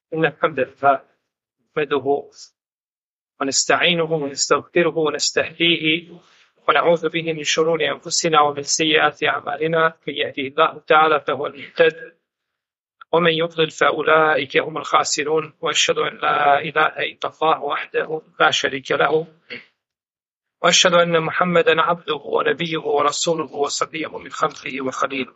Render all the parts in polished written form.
إن الحمد لله نحمده ونستعينه ونستغفره ونستهديه ونعوذ به من شرور أنفسنا ومن سيئات أعمالنا. من يهده الله تعالى فهو المهتد ومن يضلل فأولئك هم الخاسرون. وأشهد أن لا إله إلا الله وحده لا شريك له وأشهد أن محمدا عبده ونبيه ورسوله وصفيه من خلقه وخليله.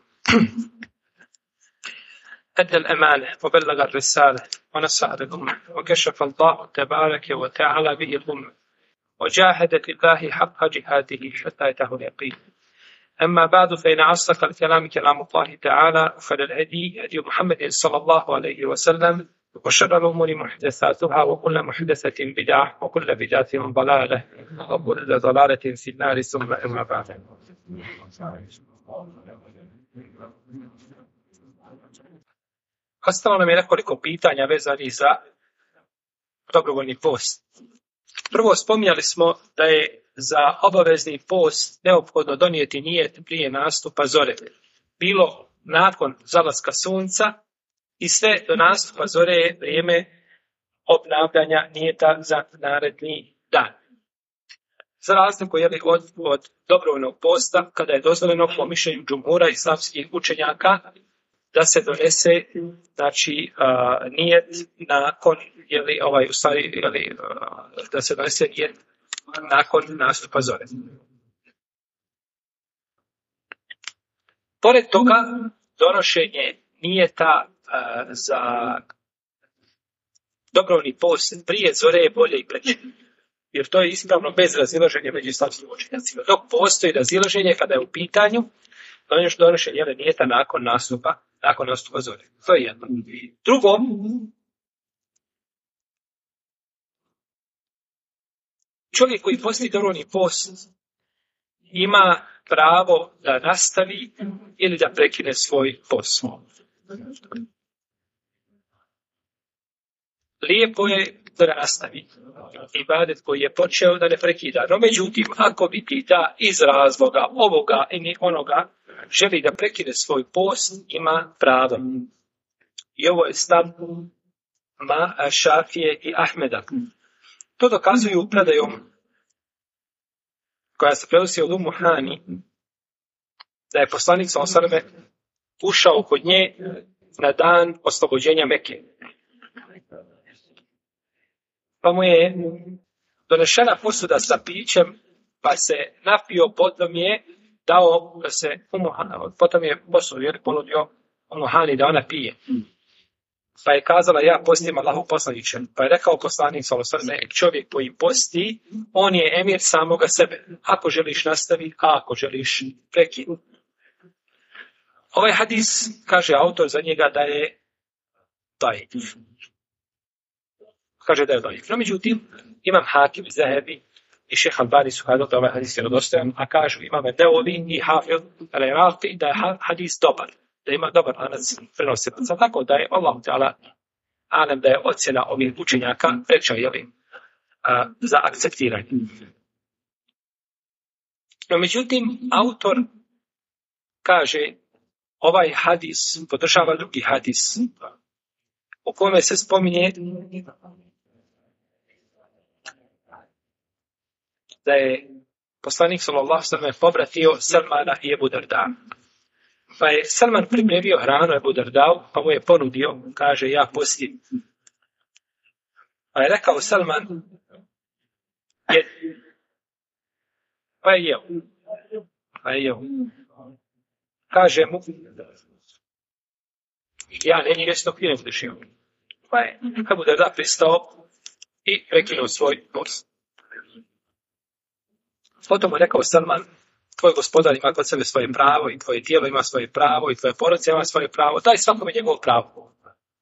أدى الأمانة وبلغ الرسالة ونصح الأمة وكشف الله تبارك وتعالى به الأمة وجاهد في الله حق جهاده حتى أتاه اليقين. أما بعد فإن أصدق الكلام كلام الله تعالى وخير الهدي هدي محمد صلى الله عليه وسلم وشر الأمور محدثاتها وكل محدثة بدعة وكل بدعة ضلالة وكل ضلالة في النار. ثم أما بعد. Ostalo nam je nekoliko pitanja vezanih za dobrovoljni post. Prvo, spominjali smo da je za obavezni post neophodno donijeti nijet prije nastupa zore. Bilo nakon zalaska sunca i sve do nastupa zore je vrijeme obnavljanja nijeta za naredni dan. Za razliku od dobrovoljnog posta, kada je dozvoljeno po mišljenju džumhura islamskih učenjaka da se donese nijet nakon da se donese nijet nakon nastupa zore. Pored toga, donošenje nijeta za dobrovoljni post prije zore je bolje i preče, jer to je ispravno bez razilaženja među islamskim učenjacima. Dok postoji razilaženje kada je u pitanju donošenje nijeta nakon nastupa zore. To je jedno. Drugo, čovjek koji posti dobrovoljni post ima pravo da nastavi ili da prekine svoj post. Lijepo je da nastavi ibadet koji je počeo, da ne prekida. No međutim, ako vidi da iz razloga ovoga ili onoga želi da prekine svoj post, ima pravo. I ovo je stav Šafije i Ahmeda. To dokazuju predajom koja se prenosi od Ummu Hani, da je poslanik s.a.v. ušao kod nje na dan oslobođenja Mekke. Pa mu je donešena posuda sa pićem, pa se napio, potom je dao da se potom je posudu ponudio Ummu Hani da ona pije. Pa je kazala, ja postim Allahu poslaniče. Pa je rekao poslanik s.a.v. čovjek koji posti, on je emir samoga sebe. Ako želiš nastavi, a ako želiš prekini. Ovaj hadis, kaže autor za njega da je daif. Kaže da je daif. No međutim, Imam Hakim, Zahebi i Šejh Albani su kazali da ovaj hadis je vjerodostojan, a kažu Imam Nevevi i Hafid al-Iraqi da je hadis dobar, da ima dobar lanac prenosilaca. Tako da je Allah ta'ala alem da je ocjena ovih učenjaka preča za akceptiranje. No međutim, autor kaže ovaj hadis podržava drugi hadis u kome se spominje da je poslanik sallallahu alejhi ve sellem povratio Salmana i Ebu Darda. Pa je Salman pripremio hranu Ebu Dardau, pa mu je ponudio, kaže ja postim. Pa je rekao Salman, pa je jeo. Kaže mu, ja ne jesi dok ne budeš jeo. Pa je Ebu Darda pristao i prekinuo svoj post. Potom mu rekao Salman, tvoj gospodar ima kod sebe svoje pravo i tvoje tijelo ima svoje pravo i tvoje porodice ima svoje pravo. Daj svakome njegovo pravo.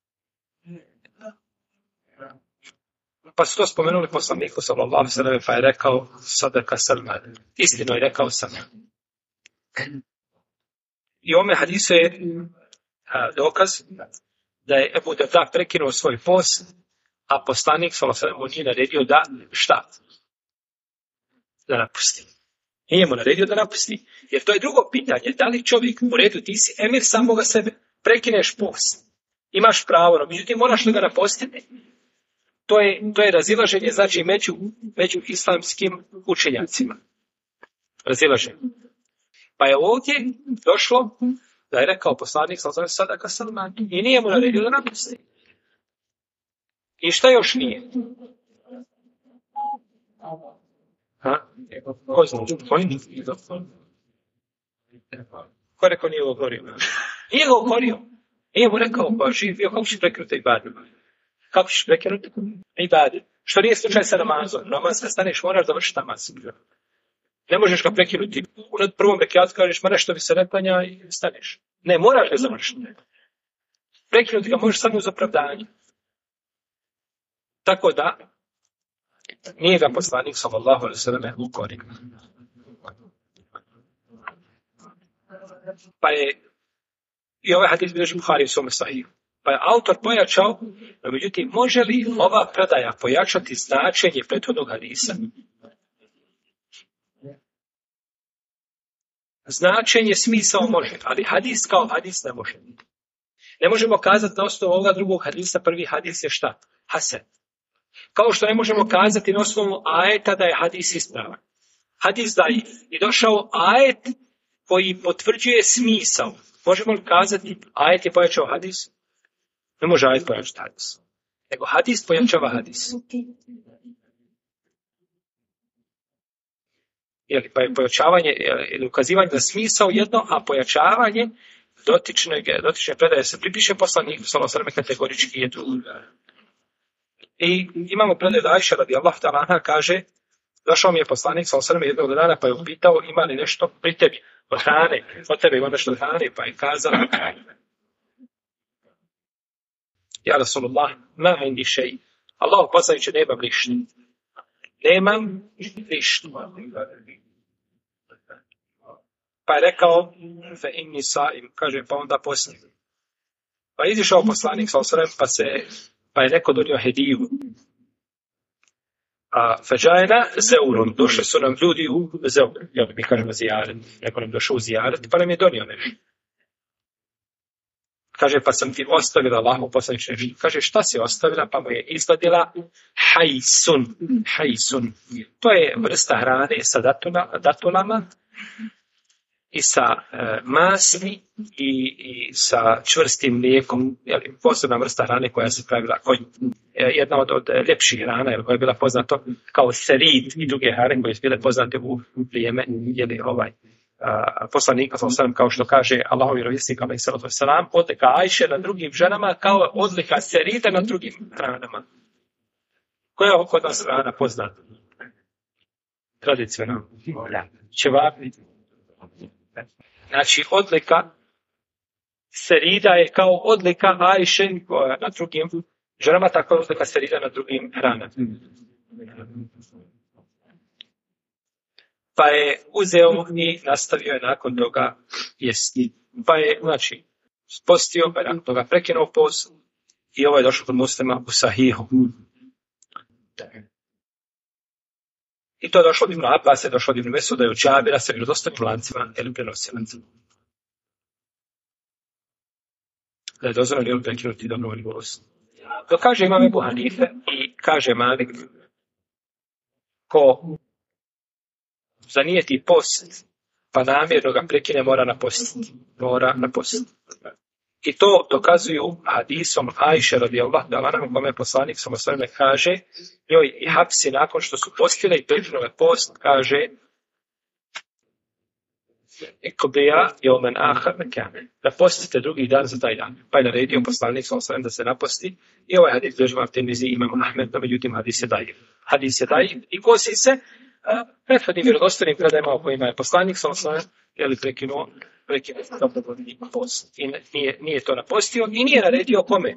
Pa su to spomenuli poslaniku sallallahu alejhi ve sellem, pa je rekao sadaka Salman. Istino je rekao Salman. I ome hadisu je dokaz da je Ebu Darda prekinuo svoj post, a poslanik sallallahu alejhi ve sellem nije naredio da šta? Da napusti. Nije mu naredio da napusti. Jer to je drugo pitanje. Da li čovjek u redu, ti si emir samoga sebe, prekineš post. Imaš pravo, no međutim moraš li ga napostiti? To je razilaženje, znači među islamskim učenjacima. Razilaženje. Pa je ovdje došlo da je rekao poslanik sadaka Salman i nije mu naredio da napusti. I šta još nije? Ko zna? Ko rekao nije ga ukorio? Nije ga ukorio. Nije mu rekao, pa živio, kako ćeš prekinuti ibadu? Kako ćeš prekinuti ibadu? Što nije slučaj sa namazom. Namaz kad staneš, moraš završiti namaz. Ne možeš ga prekinuti. U prvom rekiatu kažeš, ma nešto mi se ne klanja i staneš. Ne, moraš ga završiti. Prekinuti ga možeš samo uz opravdanje. Tako da, nije ga poslanik sallallahu alejhi ve sellem ukorio. Pa je i ovaj hadis bilježi Buhari u svome sahihu. Pa je autor pojačao, no međutim, može li ova predaja pojačati značenje prethodnog hadisa? Značenje, smisao može, ali hadis kao hadis ne može. Ne možemo kazati na osnovu ovoga drugog hadisa, prvi hadis je šta? Hasan. Kao što ne možemo kazati na osnovu ajeta da je hadis ispravan. Hadis da je i došao ajet koji potvrđuje smisao. Možemo li kazati ajet je pojačao hadis? Ne može ajet pojačati hadis. Nego hadis pojačava hadis. Pa je pojačavanje ili ukazivanje na smisao jedno, a pojačavanje dotične predaje se pripiše poslaniku sallallahu alejhi ve sellem kategorički je drugo. I imamo predaju da Ajša radijallahu ta'ala anha kaže, došao mi je poslanik sallallahu alejhi ve sellem jednog dana pa je upitao ima li nešto pri tebi od hrane, od tebe ima nešto od hrane, pa je kazala ja Rasulullah, ma indi šej, Allah poslaniče nemam ništa. Nemam ništa. Pa je rekao fe inni saim, kaže pa onda posti. Pa je izišao poslanik sallallahu alejhi ve sellem pa je neko donio hediju. A feđajna zeurun, došli su nam ljudi u zeur, mi kažemo zijaret, neko nam došao u zijaret, pa nam je donio nešto. Kaže, pa sam ti ostavila Allahu poslaniče nešto. Kaže, šta si ostavila? Pa mu je izvadila hajsun. To je vrsta hrane sa datulama i sa masni i sa čvrstim mlijekom, posebna vrsta hrane koja se pravila, jedna od ljepših hrana, koja je bila poznato kao serid i druge hrane koje su bile poznate u vrijeme poslanika sallallahu kao što kaže Allahov vjerovjesnik alejhi salatu vesselam, odlika Ajše na drugim ženama kao odlika serida na drugim hranama. Koja je kod nas hrana poznata? Tradicionalno. Ćevapi. Znači, odlika serida je kao odlika Ajše na drugim ženama, tako je odlika serida na drugim hranama. Pa je uzeo i nastavio je nakon toga jesti. Pa je, znači, spostio, pa je nakon toga prekinuo post i ovo je došlo kod Muslima u Sahihu. I to je došlo od Ibn Abbas, je došlo od Ibn Mesuda i od Džabira sa vjerodostojnim lancima ili prenosilancima. Da je dozvoljeno ili prekinuti dobrovoljni bolest. To kaže imam Ebu Hanife i kaže Malik, ko zanijeti post, pa namjerno ga prekine, mora napostiti. I to dokazuju hadisom Ajše radijallahu ta'ala anha, kome poslanik sallallahu alejhi ve sellem kaže njoj i Hapsi nakon što su postile i prekinule post, kaže ikdija yawman akhar mekane, da postite drugi dan za taj dan. Pa je naredio poslanik sallallahu alejhi ve sellem da se naposti i ovaj hadis bilježi Tirmizi i Imam Ahmed, no međutim hadis je daif i kosi se prethodnim vjerodostojnim predajama o kojima je poslanik sallallahu alejhi ve sellem prekinuo dobrovoljni post. I nije to napostio i nije naredio kome?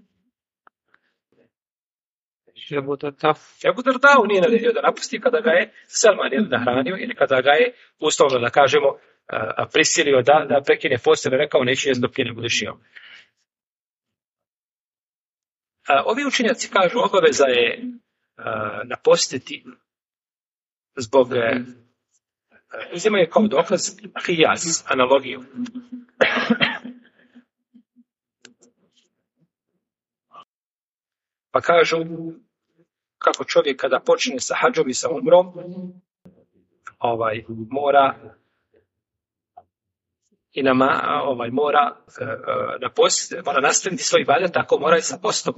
Ebu Dardau nije naredio da napusti kada ga je Salman nahranio ili kada ga je, uslovno da kažemo, prisilio da prekine post ili rekao neće jest dok ti ne budeš jeo. Ovi učenjaci kažu obaveza je napostiti zbog uzimaju kao dokaz qiyas, analogiju. Pa kažu, kako čovjek kada počne sa hadžom i sa umrom, mora i mora na post, mora nastaviti svoj ibadet, tako mora i sa postom.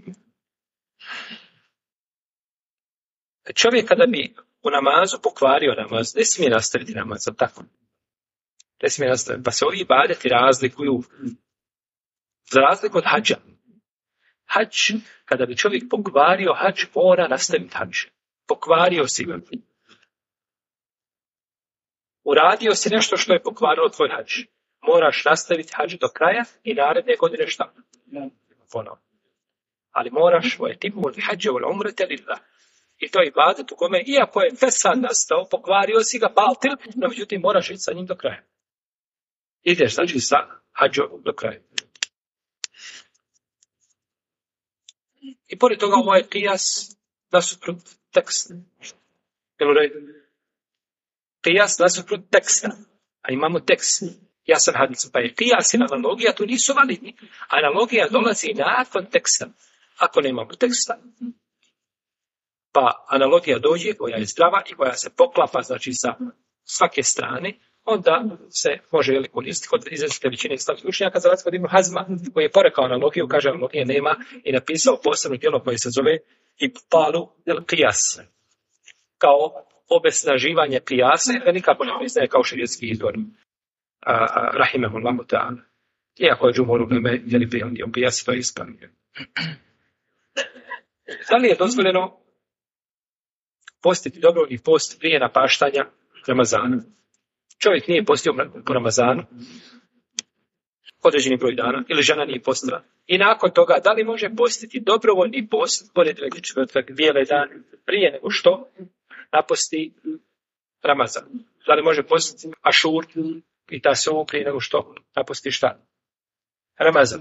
Čovjek kada bi u namazu pokvario namaz, ne smije nastaviti namaz, tako. Ne smije nastaviti. Pa se ovi ibadeti razlikuju za razliku od hadža. Hadž, kada bi čovjek pokvario hadž, mora nastaviti hadž. Pokvario si ga. Uradio si nešto što je pokvarilo tvoj hadž. Moraš nastaviti hadž do kraja i naredne godine šta? Ponovno. Ali moraš tipu od hadža u umrete lillah. I to je ibadet u kome, iako je fesad nastao, pokvario si ga, baltil, no međutim moraš ići sa njim do kraja. Ideš, znači, sa hadžom do kraja. I pored toga ovo je qiyas nasuprot teksta. Jel u redu? Qiyas nasuprot teksta. A imamo tekst. Jasan hadis. Pa je qiyas i analogija, tu nisu validni. Analogija dolazi nakon teksta. Ako nemamo teksta, pa analogija dođe koja je zdrava i koja se poklapa, znači, sa svake strane, onda se može koristiti kod izrazite većine islamskih učenjaka, za razliku od Ibn Hazma, koji je porekao analogiju, kaže analogije nema, i napisao posebno djelo koje se zove Ibtalu el Qiyas, kao obesnaživanje qiyasa, jer nikako ne priznaje kao šerijetski izvor. Rahimehullahu ta'ala. Iako je džumhur uleme jeli prijavio qiyas, to je ispravio. Da li je dozvoljeno postiti dobrovoljni post prije napaštanja Ramazana? Čovjek nije postio po Ramazanu određeni broj dana, ili žena nije postila. I nakon toga, da li može postiti dobrovoljni post, ponedjeljak, četvrtak, bijele dan, prije nego što naposti Ramazan? Da li može postiti Ašur i Tasu prije nego što naposti šta? Ramazan.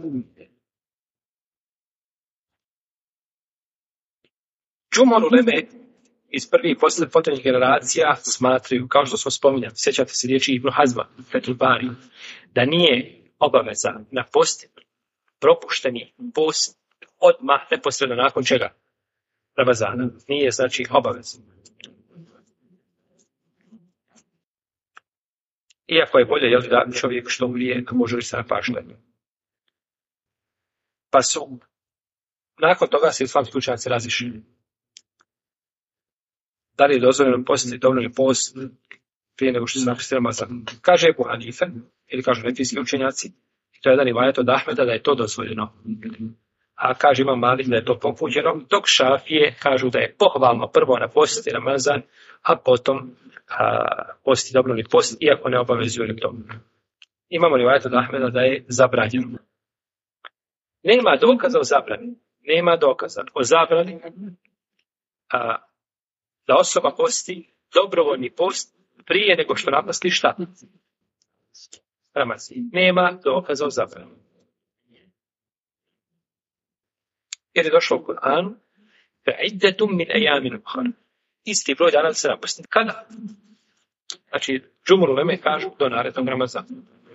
Džumhur uleme iz prvih i posljednjih generacija smatraju, kao što smo spominjali, sjećate se riječi Ibn Hazma, Fethul Bari, da nije obaveza na post propušteni post odmah neposredno nakon čega? Ramazana. Nije, znači, obaveza. Iako je bolje, da čovjek što ulije, može li se napaštati. Pa su, nakon toga se islamski učenjaci razišli. Da li je dozvoljeno postiti dobrovoljni post prije nego što se naposti Ramazan? Kaže Ebu Hanife, ili kažu nefijski učenjaci, to je jedan rivajet od Ahmeda da je to dozvoljeno. A kaže Imam Malik da je to pokuđeno, dok Šafije kažu da je pohvalno prvo napostiti Ramazan, a potom postiti dobrovoljni post, iako ne obavezuju to. Imamo rivajet od Ahmeda da je zabranjeno. Nema dokaza o zabrani. Nema dokaza o zabrani da osoba posti dobrovoljni post prije nego što naposti šta? Ramazan. Nema dokaza o zabrani. Jer je došlo u Kur'anu فَعِدَّةٌ مِنْ أَيَامٍ أُخَرَ. Isti broj dana se naposti. Kada? Znači, džumhur uleme kažu do narednog Ramazana.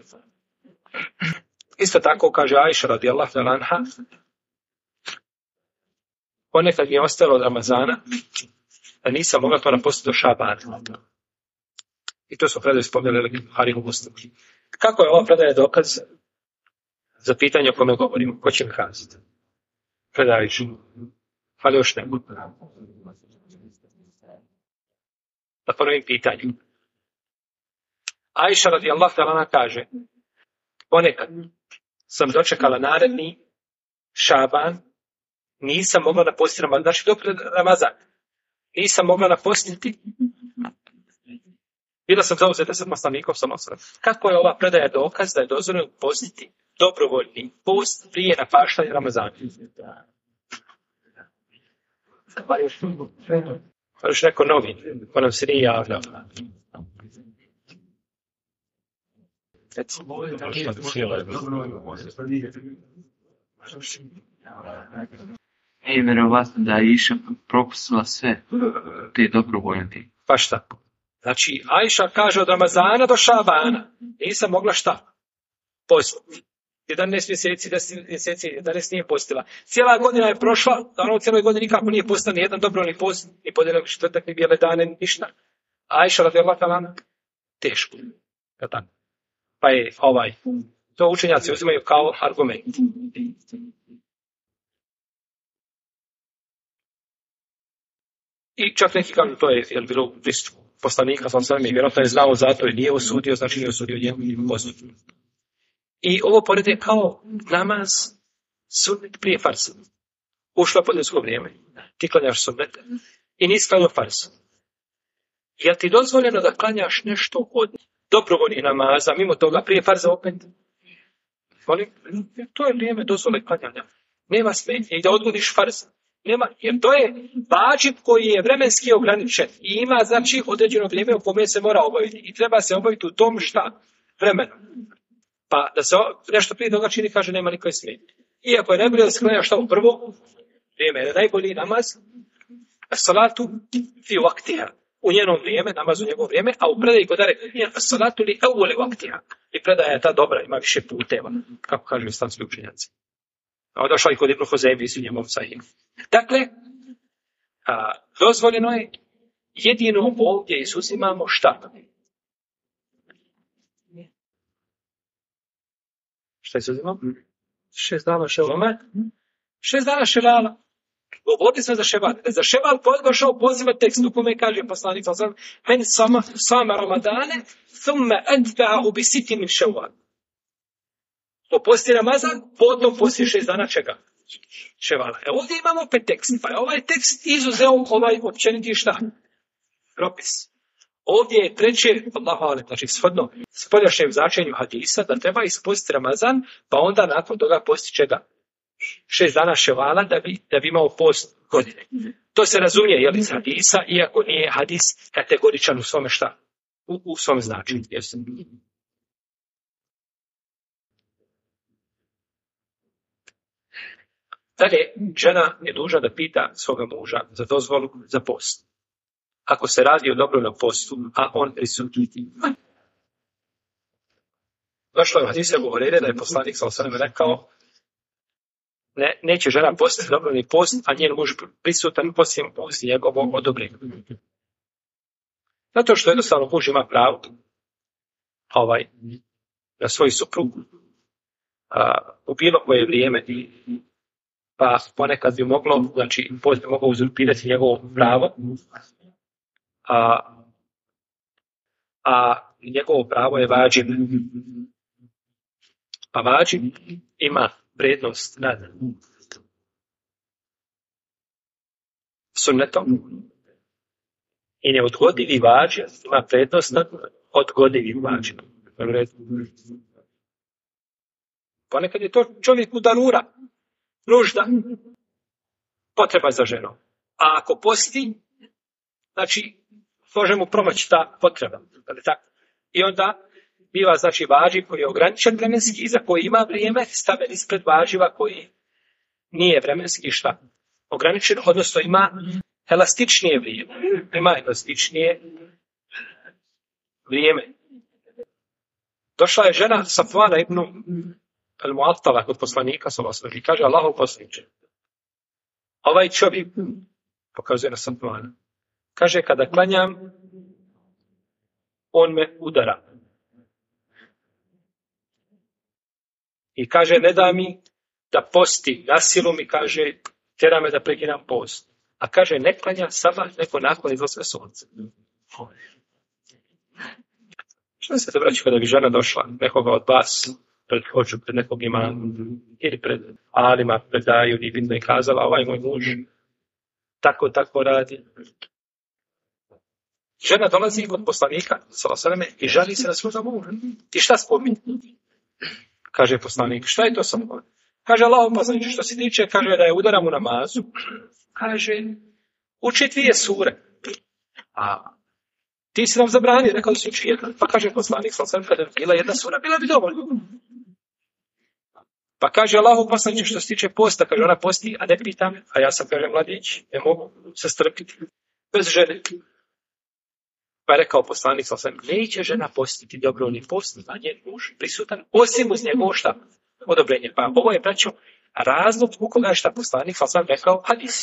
Isto tako kaže Ajša radijallahu ta'ala anha, ponekad mi je ostalo od Ramazana, da nisam mogla to napostiti do Šabana. I to su predaje spomenuli Harihu Muslimu. Kako je ova predaja dokaz za pitanje o kome govorimo? Ko će mi kazati? Predaviću. Ali još ne. Da ponovim pitanje. Ajša radijallahu ta'ala anha kaže, ponekad sam dočekala naredni Šaban, nisam mogla napostiti Ramazan, znači do Ramazan. Nisam mogla napostiti. Bila sam zauzeta sa poslanikom sallallahu. Kako je ova predaja dokaz da je dozvoljeno postiti dobrovoljni post prije napaštanja Ramazana? Pa još neko novi, ko nam se nije javljao. Nije vjerovatno da je Iša propustila sve te dobrovoljnosti. Pa šta? Znači, Ajša kaže od Ramazana do Šabana. Nisam mogla šta? Postiti. 11 mjeseci, 10 mjeseci, 11 nije postila. Cijela godina je prošla, naravno u cijeloj godini nikako nije postala ni jedan dobrovoljni post, ni ponedjeljak, četvrtak, ni bijele dane, ništa. Ajša radijallahu ta'ala teško. Pa je to učenjaci uzimaju kao argument. I čak neki kažu to je bilo u pristupu poslanika, sam sveme, vjerojatno je znao zato i nije osudio, znači nije osudio njemu postup. I ovo porede kao namaz sunnet prije farsa. Ušlo podnesko vrijeme. Ti klanjaš sunnet i nisi klanjao farsa. Jel ti dozvoljeno da klanjaš nešto od dobrovoljnih namaza, mimo toga prije farza opet? To je vrijeme dozvole klanjanja. Nema smetnje i da odgodiš farza. Nema, jer to je vađib koji je vremenski ograničen i ima znači određeno vrijeme u kome se mora obaviti i treba se obaviti u tom vremenu. Pa da se nešto prije toga čini, kaže nema nikoj smetnje. Iako je najbolje da se klanja šta u prvo vrijeme, je najbolji namaz as-salatu fi waqtiha, u njenom vrijeme, namaz u njegovo vrijeme, a u predaji kod je as-salatu li awwali waqtiha. I predaja je ta dobra, ima više puteva, kako kažu islamski učenjaci. A došla i kod Ibn Huzeymi i su njemov sahih. Dakle, dozvoljeno je jedino ovdje izuzimamo šta? Šta izuzimamo? 6 dana ševala. 6 dana ševala. Govorili smo za ševal. Za ševal došao poziva tekst u kome kaže poslanik men sama Ramadane thumma atba'ahu bi sitin min ševal. To posti Ramazan, potom posti 6 dana čega? Ševala. Ovdje imamo opet tekst. Pa je ovaj tekst izuzeo ovaj općeniti šta? Propis. Ovdje je treće, znači shodno spoljašnjem značenju hadisa, da treba ispostiti Ramazan, pa onda nakon toga posti čega? 6 dana ševala da bi imao post godine. To se razumije, je li iz hadisa, iako nije hadis kategoričan u svome šta? U svom značenju. Dalje, žena je dužna da pita svoga muža za dozvolu za post. Ako se radi o dobrovoljnom postu, a on prisutni. Došlo je u hadisu Abu Hurajre da je poslanik sallallahu alejhi ve sellem rekao neće žena postiti dobrovoljni post, a njen muž prisutan poslije njegovog odobrenja. Zato što jednostavno muž ima pravo na svoju suprugu u bilo koje vrijeme, pa ponekad bi moglo, znači post bi mogao uzurpirati njegovo pravo, a njegovo pravo je vađib. A vađib ima prednost nad sunnetom i neodgodivi vađib ima prednost nad odgodivim vađibom. Ponekad je to čovjeku darura, nužda, potreba za ženom. A ako posti, znači može mu promoći ta potreba. I onda biva znači vađib koji je ograničen vremenski i za koji ima vrijeme stavljen ispred vađiva koji nije vremenski šta ograničen, odnosno ima elastičnije vrijeme. Ima elastičnije vrijeme. Došla je žena Safvana ibn al-Mu'attala kod poslanika i kaže Allahov poslaniče, ovaj čovjek, pokazuje na Safvana, kaže kada klanjam on me udara. I kaže, ne da mi da posti, na silu mi kaže, tjera me da prekinem post. A kaže, ne klanja sabah, neko nakon izlaska sunca. Što se to vraća kada bi žena došla, nekoga od vas, pred nekog imama, ili pred alima, predaju, i bitno i kazala, ovaj moj muž, tako radi. Žena dolazi kod poslanika, i žali se na svoga muža. I šta spominje? Kaže poslanik, šta je to sa mnom? Kaže Allahov poslanik, što se tiče, kaže da je udaram u namazu. Kaže, uči 2 sure. A ti si nam zabranio, rekao si uči 1. Pa kaže poslanik, kada je bila 1 sura, bila bi dovoljno. Pa kaže Allahov poslanik, što se tiče posta, kaže ona posti, a ne pitam, a ja sam, kaže, mladić, ne mogu se strpiti bez žene. Pa je rekao poslanik, neće žena postiti dobrovoljni post, a njen muž prisutan, osim uz njegov šta? odobrenje. Pa ovo je, braćo, razlog u koga je šta poslanik sam rekao hadis.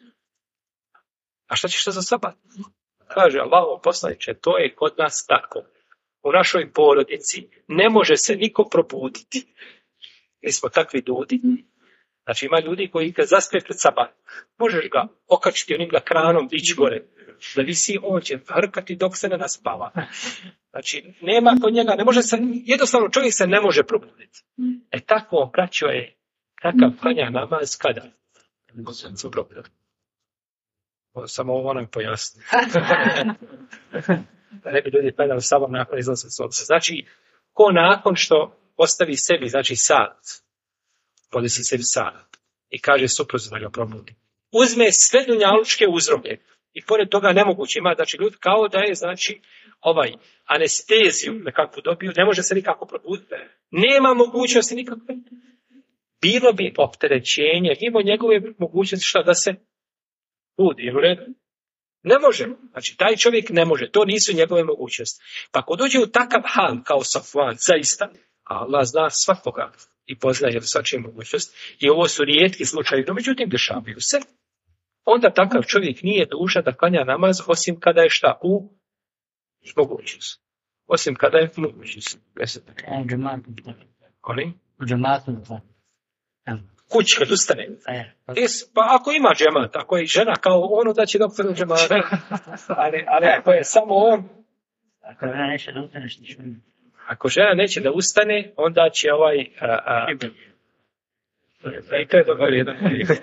A šta ćeš to za sabat? Kaže Allahov poslaniče, to je kod nas tako. U našoj porodici ne može se niko probuditi. Mi smo takvi ljudi. Znači ima ljudi koji kad zaspe pred sabat, možeš ga okačiti onim ga kranom, dići gore, da visi, on će hrkati dok se ne naspava. Znači nema kod njega, ne može se, jednostavno čovjek se ne može probuditi. Tako on braćo je, kakav klanja namaz kada? Samo ovo nam pojasni. Da ne bi ljudi gledali samo nakon izlaza sunca. Znači, ko nakon što postavi sebi, znači sat, podesi sebi sat i kaže supruzi da ga probudi. Uzme sve dunjalučke uzroke i pored toga nemoguće ima, znači ljudi kao da je, znači, anesteziju nekakvu dobiju, ne može se nikako probuditi. Nema mogućnosti nikakve. Bilo bi opterećenje, mimo njegove mogućnosti šta da se budi, u redu? Ne može. Znači, taj čovjek ne može. To nisu njegove mogućnosti. Pa ako dođe u takav hal kao Safvan, zaista, Allah zna svakoga i poznaje svačije mogućnosti. I ovo su rijetki slučajevi, no međutim dešavaju se. Onda takav čovjek nije dužan da klanja namaz, osim kada je šta u mogućnosti. Osim kada je mogućnost. Kući kad ustane. Pa ako ima džemat, ako je žena kao ono da će doktor u džemat. Ali ako je samo on. Ako žena neće da ustane, onda će i to je dobar jedan.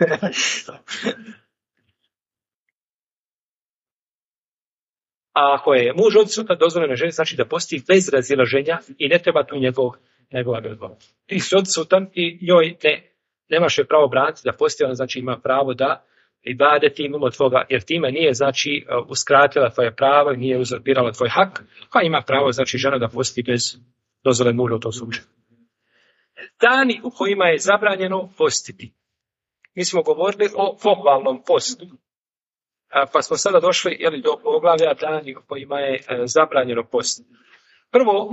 A ako je muž odsutan, dozvoljeno ženi, znači da posti bez razilaženja i ne treba tu njegova dozvola. Ti si odsutan i njoj nemaš joj pravo braniti da posti, ona znači ima pravo da ibadeti mimo tvoga, jer time nije znači uskratila tvoje pravo i nije uzurpirala tvoj hak, pa ima pravo znači žena da posti bez dozvole muža u tom slučaju. Dani u kojima je zabranjeno postiti. Mi smo govorili o pohvalnom postu. Pa smo sada došli do poglavlja dani u kojima je zabranjeno postiti. Prvo,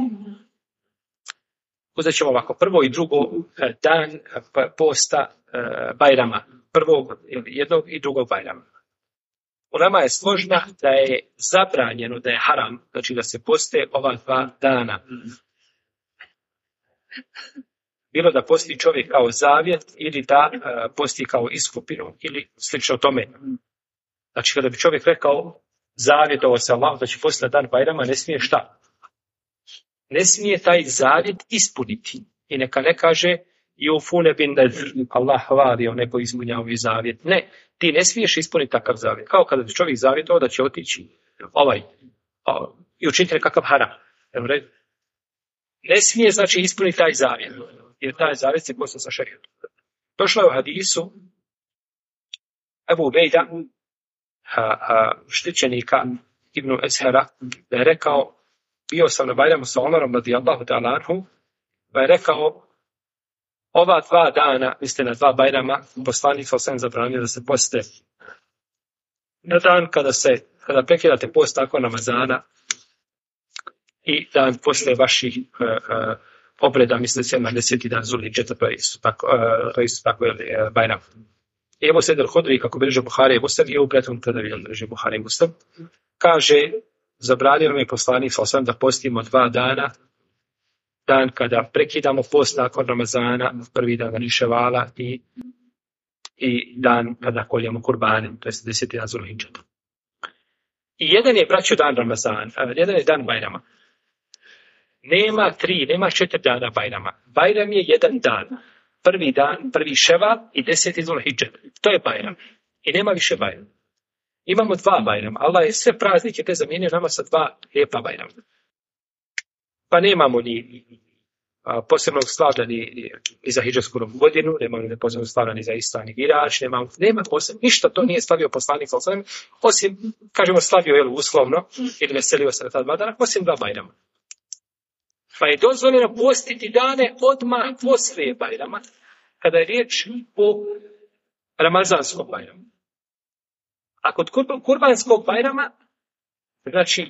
uzet ćemo ovako, prvo i drugo dan posta Bajrama. Prvog, jednog i drugog Bajrama. Ulema je složna da je zabranjeno, da je haram, znači da se poste ova dva dana. Bilo da posti čovjek kao zavjet ili da posti kao iskupinu ili slično tome. Znači kada bi čovjek rekao zavjetovo se Allah da će postiti na dan Bajrama, ne smije šta? Ne smije taj zavjet ispuniti. I neka ne kaže Jufune bin nadr, Allah hvalio neko ispunjavaju zavjet. Ne, ti ne smiješ ispuniti takav zavjet. Kao kada bi čovjek zavjetovao da će otići i učiniti nekakav haram. Ne smije znači ispuniti taj zavjet. Jer taj zavjet se posto sa šerijatom. Došlo je u hadisu Ebu Ubejda, štićenika Ibnu Eshera, da je rekao, bio sam na Bajramu sa Omerom radijallahu ta'ala anhu, pa je rekao, ova dva dana, vi ste na dva Bajrama, poslanik sam zabranio da se poste na dan kada prekidate post tako Ramazana i dan posle vaših obreda, mislite na 10. dan Zulhidžeta, to je isto tako Bajram. I Ebu Sejid al-Hudri, kako bilježe Buhari i Muslim, i u prethodnom predavanju bilježe Buhari i Muslim, kaže, zabranio nam je poslanik sam da postimo 2 dana, dan kada prekidamo post nakon Ramazana, prvi dan Niševala i dan kada koljemo kurbane, to je 10. dan Zulhidžeta. I jedan je, braćo, dan Ramazan, jedan je dan Bajrama. Nema 3, nema 4 dana Bajrama. Bajram je jedan dan. Prvi dan, prvi Ševal i 10. Zulhidžet. To je Bajram. I nema više Bajrama. Imamo 2 Bajrama. Allah je sve praznike te zamijenio nama sa 2 lijepa Bajrama. Pa nemamo ni posebnog slavlja ni za hidžetsku godinu, nemamo ni posebnog slavlja ni za Isra ni Irač, nema posebno, ništa to nije slavio poslanik, osim, kažemo, slavio uslovno, ili veselio se na ta 2 dana, osim 2 Bajrama. Pa je dozvoljeno postiti dane odmah poslije Bajrama, kada je riječ o Ramazanskom Bajramu. A kod kurbanskog Bajrama, znači,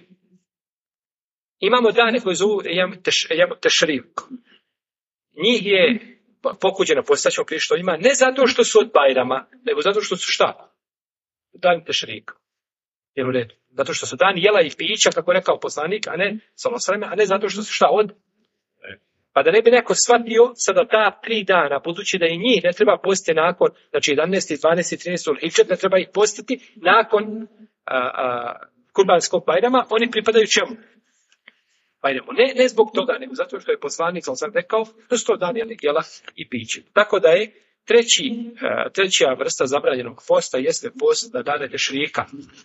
imamo dane koje zovu Tešrik. Njih je pokuđeno postaćemo prije što ima, ne zato što su od Bajrama, nego zato što su šta? Dani tešrika. Jel u redu? Zato što su dani jela i pića, kako je rekao poslanik, a ne zato što su šta od? Pa da ne bi neko shvatio sada ta 3 dana, budući da i njih ne treba postiti nakon, znači 11. 12. 13. Hidžet, ne treba ih postiti nakon kurbanskog Bajrama, oni pripadaju čemu? Bajramu. Ne zbog toga, nego zato što je poslanik, sam rekao, da su to dani jela i piće. Tako da je treća vrsta zabranjenog posta jeste post na dane tešrika.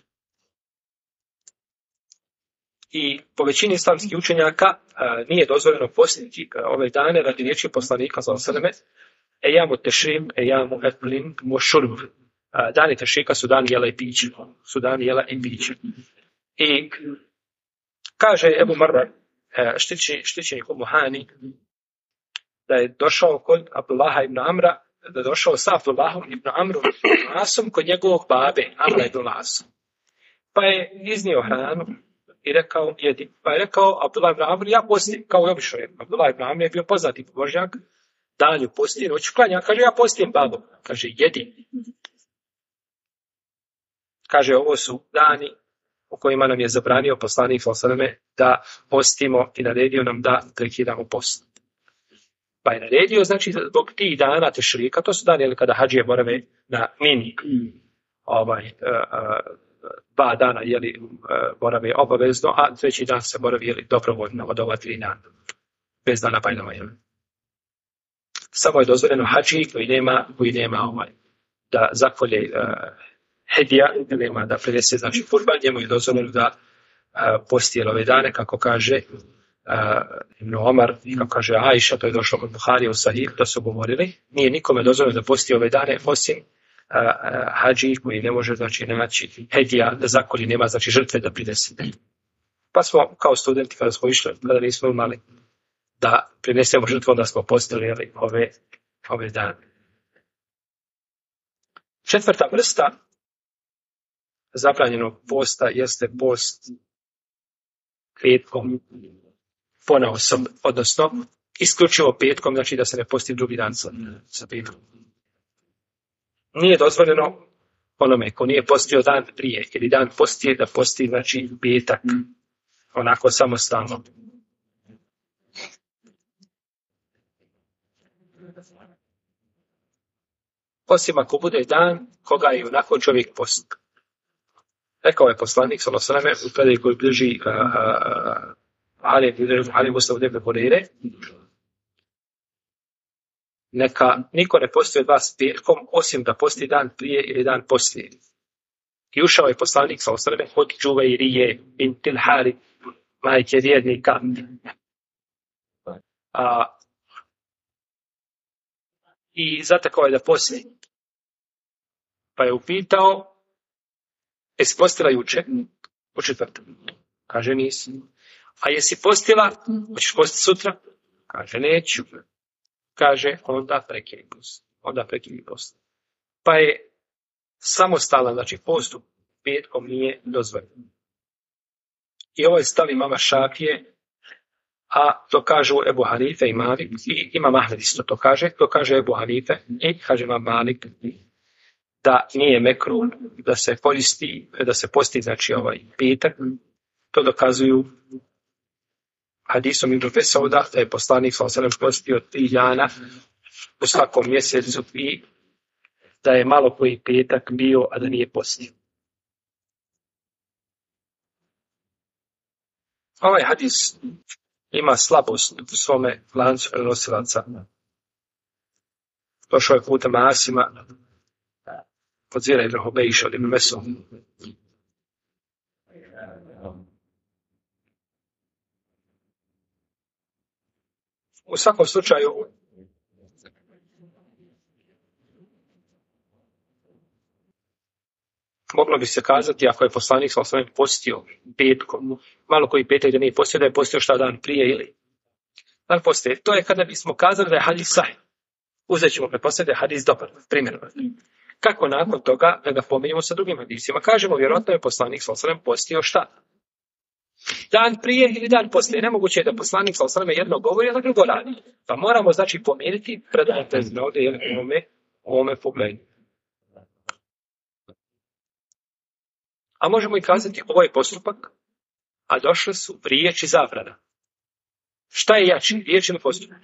I po većini islamskih učenjaka nije dozvoljeno postiti ove dane radi riječi poslanika sallallahu ejamu tešrim, ejamu etlin, mošurb. Dani tešrika su dani jela i piće. I kaže Ebu Marra, štićenik u Muhani, da je došao kod Abdullaha ibn Amra, da je došao sa Abdullahom ibn Amru Asom kod njegovog babe, Amra ibn Asom. Pa je iznio hranu i rekao, jedi. Pa je rekao Abdullah ibn Amr, ja postim, kao i obično je. Abdullah ibn Amr je bio poznati pobožnjak, danju posti, noću klanja. Kaže, ja postim, babo. Kaže, jedi. Kaže, ovo su dani u kojima nam je zabranio poslanik sallallahu da postimo i naredio nam da prekidamo post. Pa je naredio, znači, zbog tih dana tešrika, to su dani kada hadžije borave na Mini. 2 dana borave obavezno, a 3. dan se boravi dobrovoljno od ova 3 dana. Bez dana Bajrama. Samo je dozvoljeno hadži koji nema da zakolje hedija, nema da prenese, znači kurban, njemu je dozvoljeno da posti ove dane, kako kaže Ibn Omar, kako kaže Ajša, to je došlo kod Buharije u Sahih, to su govorili. Nije nikome dozvoljeno da posti ove dane, osim hadži koji ne može, znači, naći hedija da zakolje, nema, znači, žrtve da prinese. Pa smo, kao studenti, kada smo išli, kada nismo imali da prinesemo žrtvu, onda smo postili ove dane. 4. vrsta zabranjenog posta jeste post petkom ponaosob, odnosno isključivo petkom, znači da se ne posti drugi dan sa petkom. Nije dozvoljeno onome ko nije postio dan prije ili dan poslije da posti, znači, petak onako samostalno. Osim ako bude dan koga je onako čovjek posti. Rekao je poslanik sallallahu alejhi ve sellem u predaji koji bliži Ali Mustafa ibn Hurajre, neka niko ne posti od vas petkom, osim da posti dan prije ili dan poslije. I ušao je poslanik sallallahu alejhi ve sellem od Džuvejrije bintil Harith, majke vjernika. I zatekao je da posti. Pa je upitao, jesi postila juče? U četvrtak. Kaže, nisi. A jesi postila? Hoćeš postiti sutra? Kaže, neću. Kaže, onda prekini post. Pa je samostalan, znači postup petkom nije dozvoljen. I ovo je stav imama Šafije, a to kažu Ebu Hanife i Malik, i Imam Ahmed isto to kaže Ebu Hanife, i kaže Imam Malik, da nije mekruh, da se posti, znači, petak. To dokazuju hadisom Ibn Fesauda, da je poslanik sallallahu alejhi ve sellem postio 3 dana u svakom mjesecu i da je malo koji petak bio, a da nije postio. Ovaj hadis ima slabost u svome lancu prenosilaca. Došao je putem Asima od Zira ibn Hubejša od Ibn Mesud. U svakom slučaju, moglo bi se kazati, ako je poslanik sallallahu alejhi ve sellem postio petkom, malo koji petak da nije postio, da je postio šta dan prije ili dan poslije. To je kada bismo kazali da je hadis sahih. Uzet ćemo pretpostaviti da je hadis dobar, primjer. Kako nakon toga da ga pominjemo sa drugim hadisima? Kažemo, vjerojatno je poslanik sallallahu alejhi ve sellem postio šta? dan prije ili dan poslije. Nemoguće je da poslanik sa osrame jedno govori, a drugo radi. Pa moramo, znači, pomiriti predajte ovdje u ovome pogledu. A možemo i kazati, ovo je postupak, a došle su riječi zabrana. Šta je jače? Riječ ili postupak?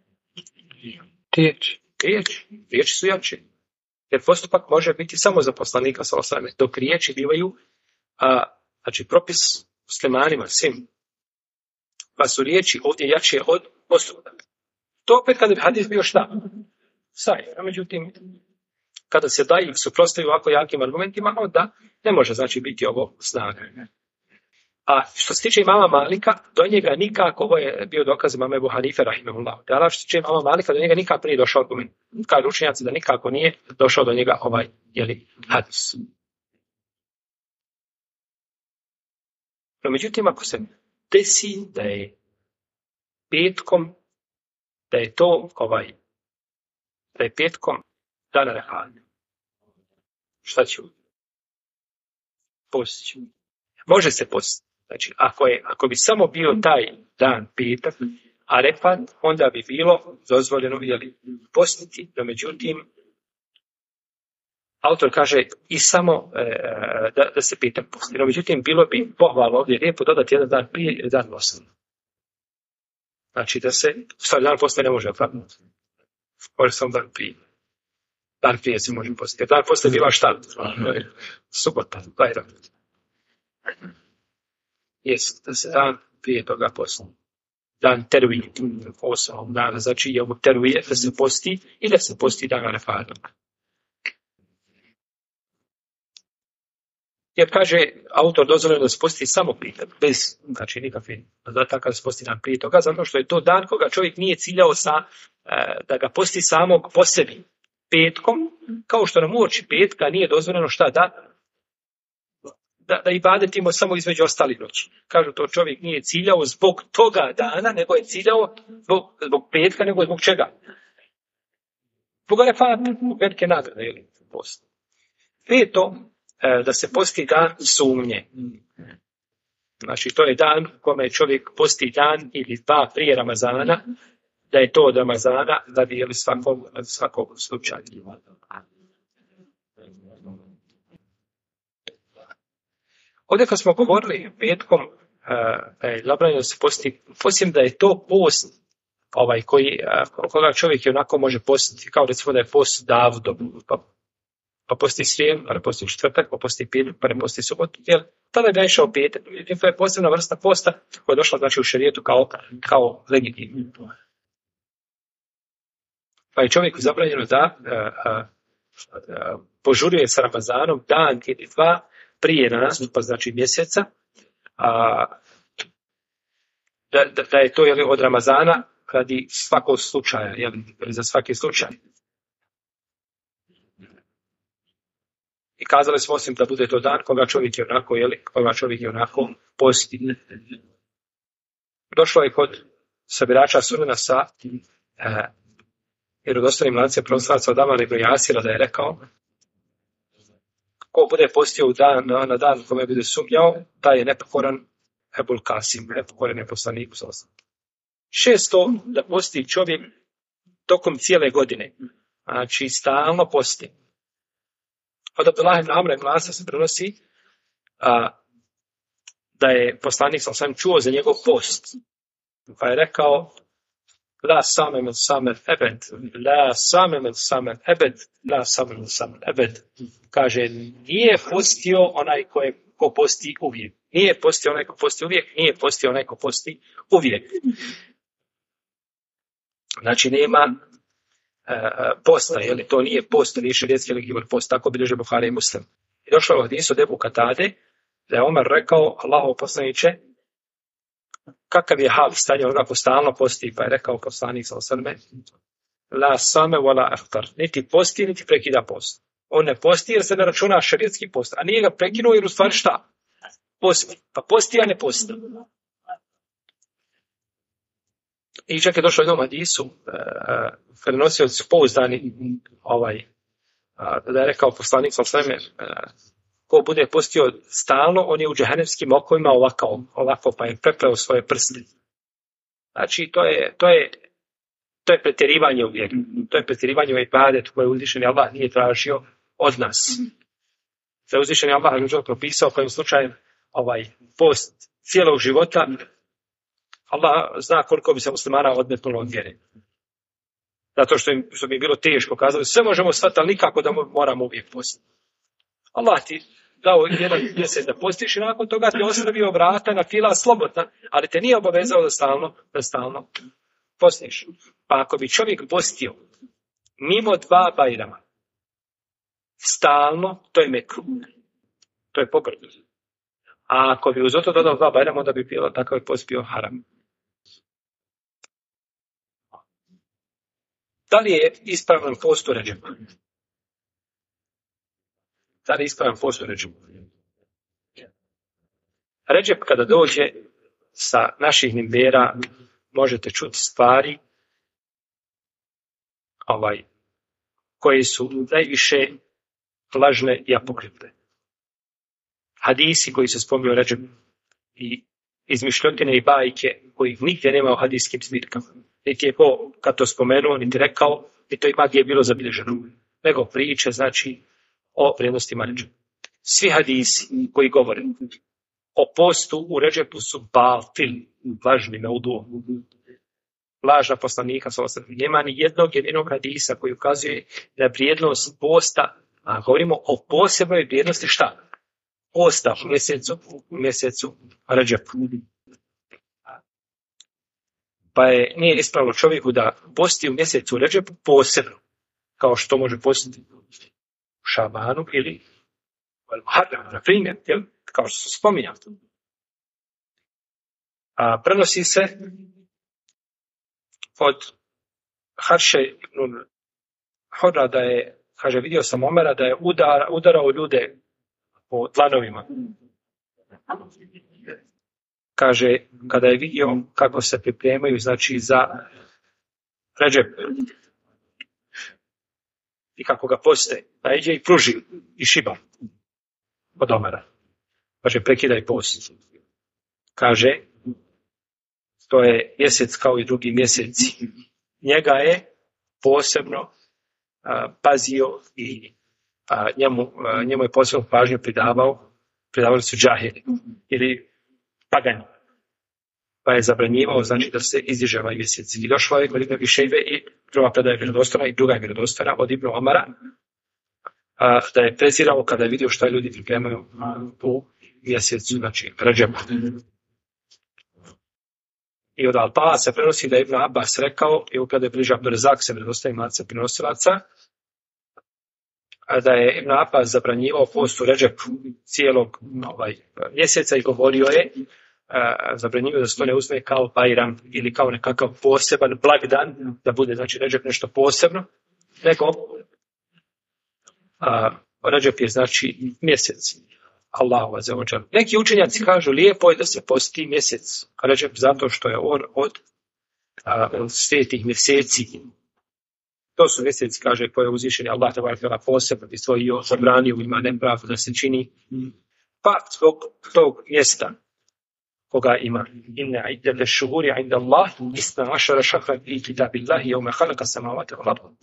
Riječi su jače. Jer postupak može biti samo za poslanika sa osrame, dok riječi bivaju, znači, propis muslimanima, svim. Pa su riječi ovdje jače od postupka. To opet kada bi hadis bio šta? Sahih. A međutim, kada se daji suprotstavi ovako jakim argumentima, onda ne može, znači, biti ovo snaga. A što se tiče imama Malika, do njega nikako, ovo je bio dokaz imama Ebu Hanife, rahimehullah. Što se tiče imama Malika, do njega nikako nije došao argument. Kažu učenjaci da nikako nije došao do njega hadis. No, međutim, ako se desi da je petkom, da je petkom dan Arefat, šta će? Postići. Može se postiti. Znači, ako bi samo bio taj dan petak, Arefat, onda bi bilo dozvoljeno postiti, no međutim, autor kaže i samo da se petak posti. No međutim, bilo bi pohvalno ovdje lijepo dodati jedan dan prije ili dan poslije. Znači da se, dan poslije ne može opraviti. Može samo dan prije. Dan prije se može postiti. Dan poslije biva šta? Subota, Bajram. Jest, da se dan prije toga posti. Dan tervije, 8 dana, znači je ovo tervije da se posti i da se posti dan Arefata. Jer kaže autor dozvoljeno da se posti samo petak, bez, znači nikakve zadataka da se posti dan prije toga, zato što je to dan koga čovjek nije ciljao da ga posti samog po sebi petkom, kao što nam uoči petka nije dozvoljeno šta da ibadetimo samo između ostalih noći. Kažu to čovjek nije ciljao zbog toga dana, nego je ciljao zbog petka, nego zbog čega? Zbog Arefata, velike nagrade, ili post. Peto, da se posti dan sumnje. Znači, to je dan u kome čovjek posti dan ili dva prije Ramazana, da je to od Ramazana, da bi jeli svakog slučaja. Ovdje kad smo govorili petkom, zabranjeno da se posti, posljedno da je to post koga čovjek je onako može postiti, kao recimo da je post Davudov, pa posti srijedu, pa ne posti četvrtak, pa posti petak, pa ne posti subotu, jer tada bi išao petak. To je posebna vrsta posta koja je došla, znači, u šerijetu kao legitimna. Pa je čovjeku zabranjeno da požuruje sa Ramazanom dan ili dva prije nastupa, znači mjeseca, da je to od Ramazana radi svakog slučaja, za svaki slučaj. I kazali smo osim da bude to dan koga čovjek je onako posti. Došlo je kod sabirača sunena sa vjerodostojnim lancem prenoslaca od Amara ibn Jasira da je rekao: ko bude postio na dan kome bude sumnjao, taj je nepokoran Ebul Kasim, nepokoran je poslaniku sa osam. 600 da posti čovjek tokom cijele godine. Znači, stalno posti. Od Abdullah ibn Amra ibn Asa se prenosi da je poslanik sa osam čuo za njegov post. Pa je rekao: La same men samer ebed, la same men samer ebed, la same men samer ebed. Kaže, nije postio onaj ko posti uvijek. Nije postio onaj ko posti uvijek, nije postio onaj ko posti uvijek. Znači, nema posta, to nije post, nije šerijetski legitimni post, tako bilježe Buhari i Muslim. I došlo je u hadisu od Ebu Katade, da je Omer rekao: Allahov poslaniče, kakav je hal stanje onoga ko stalno posti, pa je rekao poslanik sallallahu alejhi ve sellem: La same wala aftar, niti posti, niti prekida post. On ne posti jer se ne računa šerijetski post, a nije ga prekinuo jer u stvari šta? Posti. Pa posti, a ne posti. I čak je došlo jednom hadisu, kada nosio pouzdani da je rekao poslanik sallallahu alejhi ve sellem: ko bude postio stalno, on je u džehennemskim okovima ovako pa je prepleo svoje prste. Znači, to je pretjerivanje u vjeri. To je pretjerivanje u ibadetu koje uzvišeni Allah nije tražio od nas. Da je uzvišeni Allah propisao kojim slučajem post cijelog života, Allah zna koliko bi se muslimana odmetnulo od vjere. Zato što bi bilo teško, kazali, sve možemo shvatiti, ali nikako da moramo uvijek postiti. Allah ti dao jedan mjesec da postiš i nakon toga ti ostavio vrata na fila slobodna, ali te nije obavezao da stalno postiš. Pa ako bi čovjek postio mimo 2 bajrama, stalno, to je mekruh. To je pogrdo. A ako bi uz to dodao 2 bajrama, onda bi bilo takav je post bio haram. Da li je ispravan post u Redžepu? Da li je ispravan post u Redžepu? Redžep kada dođe sa naših minbera možete čuti stvari koje su najviše lažne i apokrifne. Hadisi koji se spominju u Redžepu i izmišljotine i bajke kojih nigdje nema u hadijskim zbirkama. Niti je ko kad to spomenuo, niti rekao, niti to ima gdje je bilo zabilježeno. Nego priče, znači, o vrijednostima Redžepa. Svi hadisi koji govore o postu u Redžepu su batil, lažni meudu. Lažna poslanika, nema ni jednog jedinog hadisa koji ukazuje na vrijednost posta, a govorimo o posebnoj vrijednosti šta? Posta u mjesecu Redžepu. Pa nije ispravno čovjeku da posti u mjesecu Redžepu posebno, kao što može postiti u Šabanu ili Muharremu, na primjer, kao što se spominjao. A prenosi se od Harše ibn Hurra da je, kaže, vidio sam Omera da je udarao ljude po dlanovima. Kaže, kada je vidio kako se pripremaju, znači, za Redžep i kako ga poste, najđe i pruži i šiba od Omera. Kaže, prekidaj post. Kaže, to je mjesec kao i drugi mjeseci. Njega je posebno pazio i njemu je posebno pažnju pridavali su džahili ili pagani. Pa je zabranjivao, znači, da se izdiže ovaj mjesec. I došlo je kod Ibn Abi Šejbe i prva predaja je vjerodostojna i druga je vjerodostojna od Ibn Omara, da je prezirao kada je vidio šta ljudi pripremaju u mjesecu, znači, Redžepa. I od Al-Taha se prenosi da je Ibn Abbas rekao, i kada je bliže Abdurezak se vjerodostojnih lanaca prenosilaca, da je Ibn Abbas zabranjivao post u Redžepu cijelog mjeseca i govorio je, zabranjivao da se to ne uzme kao bajram ili kao nekakav poseban blagdan, da bude, znači, Redžep nešto posebno, nego Redžep je, znači, mjesec Allahu azza wa džal. Neki učenjaci kažu lijepo je da se posti mjesec Redžep zato što je on od svetih mjeseci. To su mjeseci, kaže, koje je uzvišeni Allah posebno izdvojio, zabranio, ima nepravdu da se čini. Pa zbog tog mjesta koga ima. Inna iddete šuhuri inda Allah, isna ašara šahra i kitabillahi jevme halaka samavate wal ard.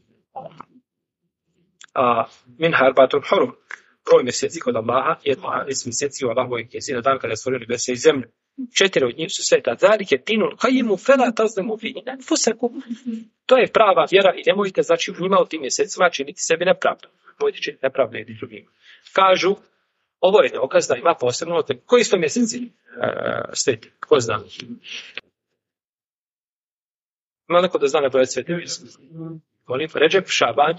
Minha arbatun hurum. Broj mjeseci kod Allaha je 12 mjeseci u Allahovoj knjizi na dan kada je stvorio nebesa i zemlju. 4 od njih su sveta. Zalike dinul qayyim fala tazlimu fihi anfusakum. To je prava vjera i nemojte, znači, u njima u tim mjesecima činiti sebi nepravdu. Nemojte činiti nepravdu jedni drugima. Kažu, ovo je dokaz da ima posebno. Koji su to mjeseci sveti? Ko zna? Ima neko da zna na broj sveti mjeseci? Molim, Redžep, Šaban,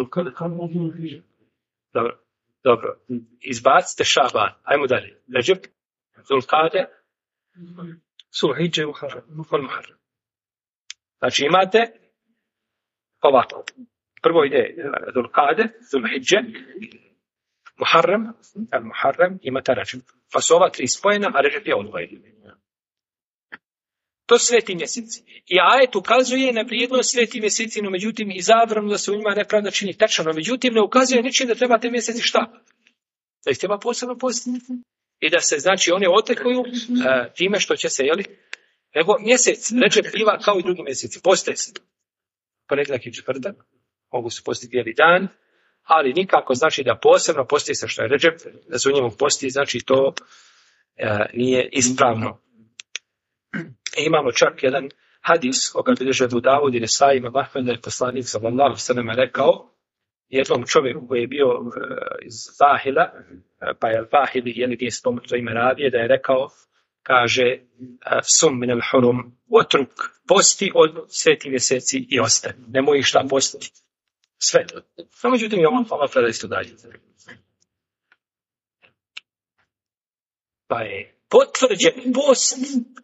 Dobro. Izbacite Šaban. Ajmo dalje. Redžep, Zulkade, Zulhidže i Muharrem. Znači imate ovako. Prvo ide Zulkade, Zulhidže, Muharrem, imate Redžep. Pa su ova 3 spojena, a Redžep je odvojen. To su sveti mjeseci. I ajet ukazuje na vrijednost sveti mjeseci, no međutim i zabranu da se u njima nepravda čini tačno, no međutim ne ukazuje ničim da trebate mjeseci šta? Da ih treba posebno postiti. I da se, znači, oni otrkuju time što će se, nego mjesec Redžep biva kao i drugi mjeseci. Poste se. Ponedjeljak i četvrtak. Mogu se postiti cijeli dan. Ali nikako znači da posebno posti se što je Redžep. Da se u njemu posti, znači to nije ispravno. Imamo čak jedan hadis koga bilježe Abu Davud i Nesai Imam Ahmed, da je poslanik sallallahu alejhi ve sellem rekao jednom čovjeku koji je bio iz Zahila, pa je Zahili, nije spomenuto ime ravije, da je rekao, kaže, sum min al-hurum, otruk, posti od svetih mjeseci i ostane. Nemoj ih šta postiti. Sve. No, međutim, je ovo hvala predaj isto dalje. Pa je potvrđen post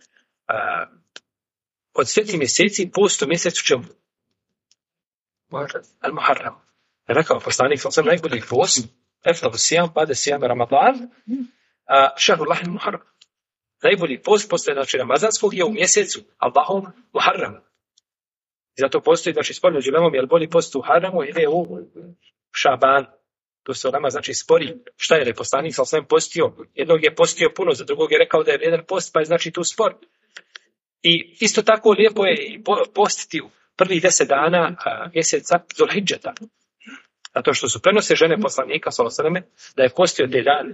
od svetih mjeseci, post u mjesecu čemu? Al-Muharram. Rekao poslanik, sam najbolji post, eftavu sijam, pade sijam Ramadan, šahru lahim Muharram. Najbolji post postoje, znači, ramazanskog je u mjesecu Allahom Muharram. I zato postoji, znači, spor među lemom, je li bolji post u Haramu ili u Šaban. To se nama, znači, spori. Šta je poslanik sam postio? Jednog je postio puno, za drugog je rekao da je jedan post, pa je, znači, tu spor. I isto tako lijepo je postiti u prvih 10 dana mjeseca Zulhidžeta. Zato što su prenose žene poslanika, sallallahu da je postio te dane.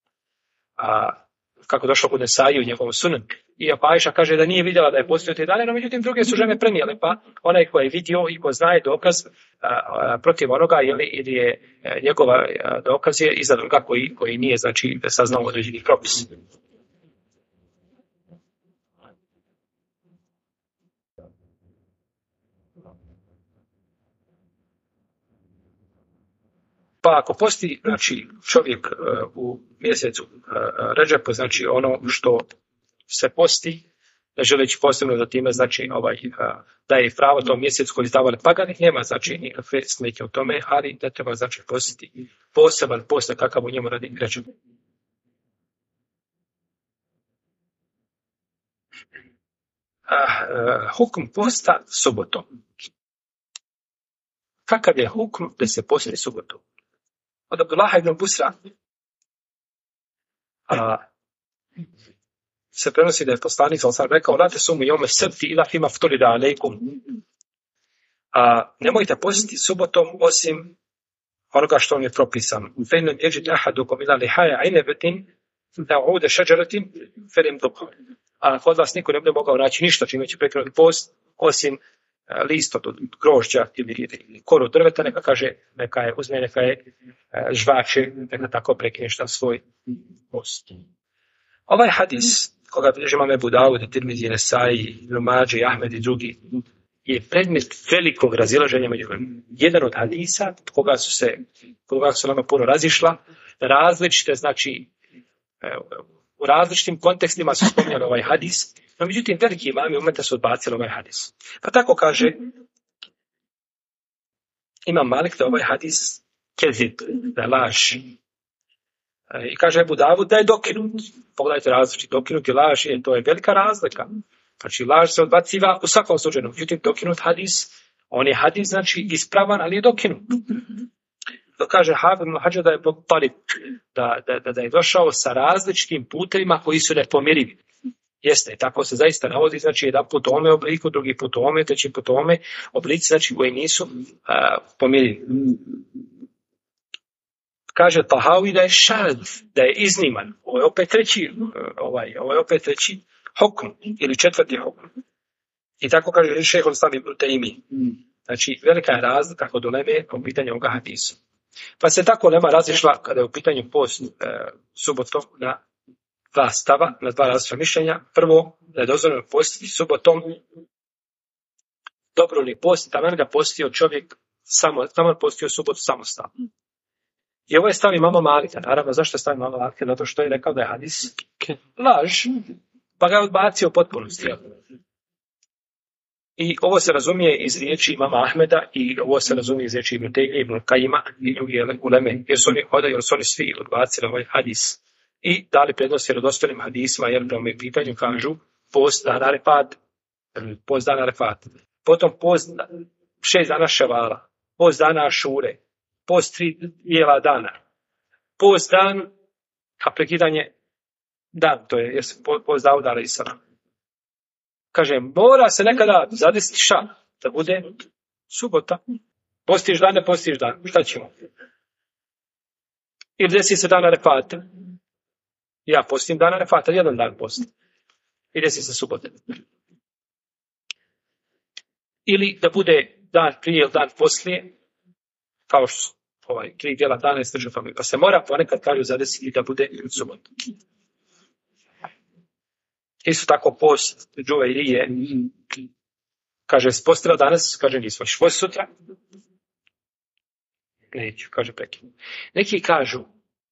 Kako došlo kod Nesai u njegovom sunan. I Ajša kaže da nije vidjela da je postio te dane, no međutim druge su žene prenijele, pa onaj ko je vidio i ko zna je dokaz protiv onoga, ili je njegova dokaz je iza druga koji nije, znači, saznao određeni propis. Pa ako posti, znači, čovjek u mjesecu Redžepu, znači ono što se posti, ne želeći posebno da time, znači, da je pravo tom mjesecu koji izdavali pagani, nema, znači, nikakve smetnje u tome, ali ne treba, znači, postiti poseban post kakav u njemu radi Redžep. Hukm posta subotom. Kakav je hukm da se posti subotom? Od Abdullaha ibn Busra se prenosi da je poslanik sam rekao, late sumu jome sebti ila fima fturida alejkum. Nemojte postiti subotom osim onoga što vam je propisano. Fenem jeđid ahadukom ila lihaja inebetin da'ude šeđeratin felim dubha. A kod vas niko ne bude mogao naći ništa čime će prekinuti post osim list od grožđa ili koru drveta, neka je uzme, neka je žvače, neka tako prekine šta svoj post. Ovaj hadis, koga bilježi imam Ebu Davud, Tirmizi, Nesai, Ibn Mađe i Ahmed i drugi, je predmet velikog razilaženja među ljudima. Jedan od hadisa, koga su nama puno razišla, različite, znači, u različitim kontekstima su spominjali ovaj hadis, no međutim veliki imami umeta su odbacili ovaj hadis. Pa tako kaže Imam Malik da ovaj hadis kezib, da je laž. I kaže Ebu Davud da je dokinut. Pogledajte različiti, dokinut i laž, to je velika razlika. Znači laž se odbaciva u svakom slučaju. Međutim dokinut hadis, on je hadis, znači, ispravan, ali je dokinut. To kaže Hafid ibn Hadžar da je da je došao sa različitim putevima koji su nepomirivi. Jeste, tako se zaista navodi, znači jedan put u ome obliku, drugi put u ome, treći put u ome oblici, znači koji nisu pomirivi. Kaže Tahavi da je šad, da je izniman. Ovo je opet treći hukm ili četvrti hukm. I tako kaže šejhul Islam ibn Tejmi. Znači velika je razlika kod uleme po pitanju ovoga hadisa. Pa se tako ulema razišla kada je u pitanju post subotom na dva stava, na dva različita mišljenja. Prvo, da je dozvoljeno postiti subotom dobrovoljni post, taman ga postio čovjek taman postio subotu samostalno. I ovo je stav imama Malika. Naravno, zašto je stav imama Malika? Zato što je rekao da je hadis laž, pa ga je odbacio u potpunosti. I ovo se razumije iz riječi imama Ahmeda i ovo se razumije iz riječi Ibn Tejmije, Ibn Kajima i drugi uleme, jer su oni svi odbacili ovaj hadis i dali prednost vjerodostojnim hadisima, jer na ovome pitanju kažu post dana Arefat, potom post 6 dana Ševala, post dana Ašure, post 3 bijela dana, post dan, a prekidanje dan, to je post Dauda alejhi selam. Kaže, mora se nekada zadesiti da bude subota. Postiš dan, ne postiš dan. Šta ćemo? Ili desi se dan Arefata. Ja postim dan Arefata, jedan dan postim. I desi se subote. Ili da bude dan prije ili dan poslije, kao što 3 dijela dana istražu familiju. Pa se mora ponekad kažu zadesiti da bude subota. Isto tako post Džuvairije. Kaže, spostila danas, kaže, nismo. Što sutra? Neću, kaže, prekinu. Neki kažu,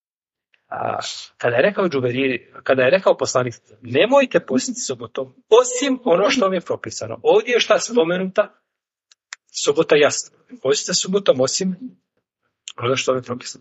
kada je rekao poslanik, nemojte postiti subotom, osim ono što vam je propisano. Ovdje je šta spomenuta? Subota jasno. Postite subotom, osim ono što vam je propisano.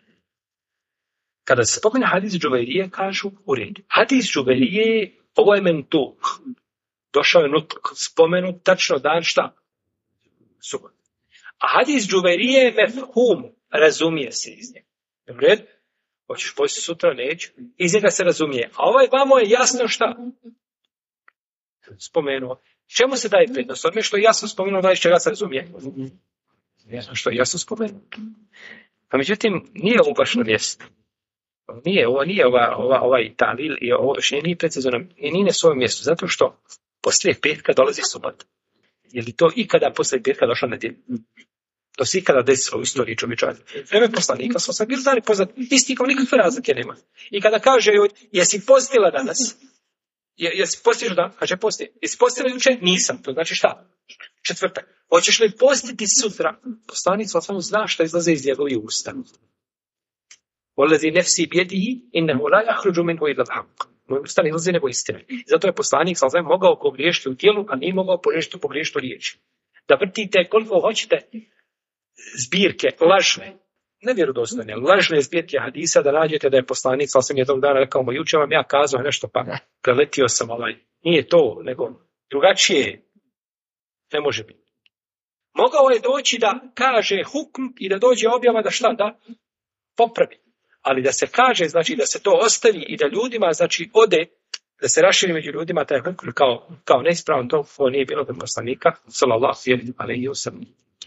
Kada se spomene hadis Džuvairije, kažu u redu. Hadis Džuvairije, ovo je mentuk. Došao je spomenut tačno dan šta? Subot. A hadis Džuvairije je mefhum, razumije se iz njega. U redu? Hoćeš postiti sutra, neću. Iz njega se razumije. A ovaj vamo je jasno šta? Spomenuo. Čemu se daje prednost? Od što je jasno spomenuo, da iz čega se razumije. Što je jasno spomenuo. Pa međutim, nije ovo baš na mjestu. Ovo nije ovaj talil i ovo još nije precizno i nije na svojem mjestu. Zato što poslije petka dolazi subota. Je li to ikada poslije petka došla nedjelja? To se ikada desilo u istoriji čovječanstva. Vreme poslanika smo sad bili dani poznat, isti kao nikakve razlike nema. I kada kaže joj, jesi postila danas? Jesi postiš dan? Kaže, posti. Jesi postila juče? Nisam. To znači šta? Četvrtak. Hoćeš li postiti sutra? Poslanik samo zna šta izlaze iz njegovih usta. Wallazi nafsi biyadihi innahu la yakhruju minhu illa al-haqq. Moj usta ne izlazi nego istina. Zato je poslanik sallallahu mogao pogriješiti u tijelu, a nije mogao pogriješiti u riječi. Da vrtite koliko hoćete zbirke lažne, nevjerodostojne, lažne zbirke hadisa, da nađete da je poslanik sallallahu jednog dana rekao mu, jučer vam ja kazao nešto, pa preletio sam Nije to, nego drugačije ne može biti. Mogao je doći da kaže hukm i da dođe objava da šta da popravi. Ali da se kaže, znači da se to ostavi i da ljudima, znači ode, da se raširi među ljudima taj hukm kao neispravan, to nije bilo od poslanika, sallallahu alejhi ve sellem.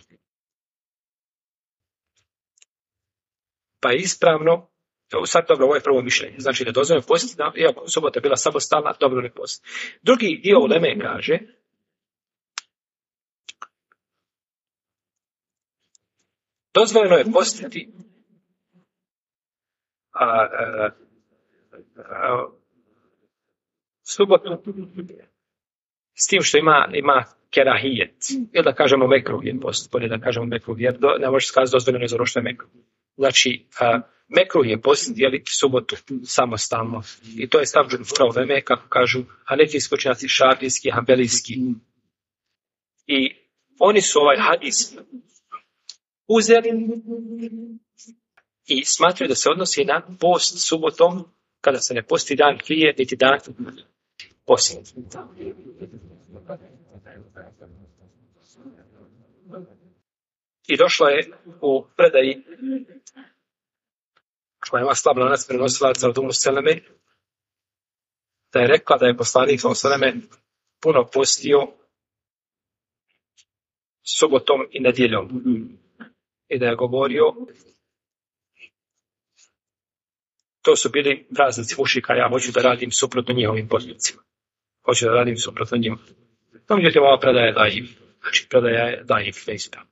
Pa je ispravno, sad dobro, ovo je prvo mišljenje, znači da dozvoljeno postiti, iako subota je bila samostalna, dobro ne posti. Drugi dio uleme kaže, dozvoljeno je postiti subotu s tim što ima kerahijet, ili da kažemo mekruh je post, bolje da kažemo mekruh, jer ne može se kazati dozvoljeno je za ono što je mekruh. Znači, mekruh je post dijeliti subotu samostalno. I to je stav džumhura uleme, kako kažu hanefijski učenjaci, šafijski, hanbelijski. I oni su ovaj hadis uzeli i smatraju da se odnosi na post subotom, kada se ne posti dan prije, niti dan poslije. I došlo je u predaji koja ima slab lanac prenosilaca od Umu Seleme, da je rekla da je poslanik Seleme puno postio subotom i nedjeljom. I da je govorio, to su bili praznici mušika, ja hoću da radim suprotno njihovim postupcima. Hoću da radim suprotno njima. No, međutim, ova predaja je dajiv. Znači, predaja je dajiv, neispravna.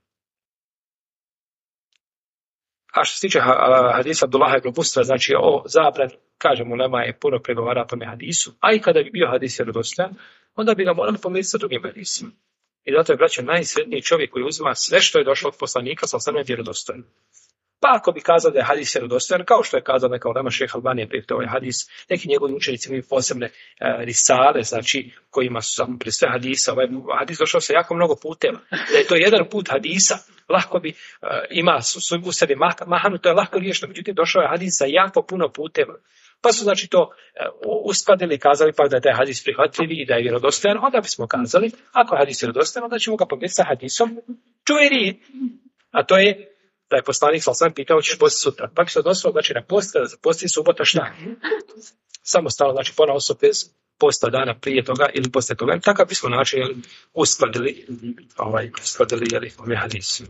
A što se tiče hadisa Abdullaha ibn Busra, znači o zabrani, kažemo, nama je puno pregovara o tome hadisu, a i kada bi bio hadis vjerodostojan, onda bi ga morali pomiriti sa drugim hadisima. I zato je, braćo, najsretniji čovjek koji uzima sve što je došlo od poslanika, sa je vjerodostojan. Pa ako bi kazao da je hadis vjerodostojan, kao što je kazao neka ulema Šejh Albani prije ovaj hadis, neki njegovi učenici imaju posebne risale, znači kojima su samo pri sve hadisa, ovaj hadis došao sa jako mnogo puteva. Da je to jedan put hadisa, lahko bi ima u sebi mahanu, to je lahko riješeno, međutim došao je hadis sa jako puno puteva. Pa su znači to uskladili i kazali pa da je taj hadis prihvatljivi i da je vjerodostojan, onda bismo kazali, ako je hadis vjerodostojan, onda ćemo ga pomiriti sa hadisom Džuvairije. A to je da je poslanik sam pitao ćeš postiti sutra. Pa se odnosilo, znači na post, kada posti subota šta? Samostalno, znači pona osoba bez posta dana prije toga ili poslije toga. Takav bismo način uskladili ovaj hadis.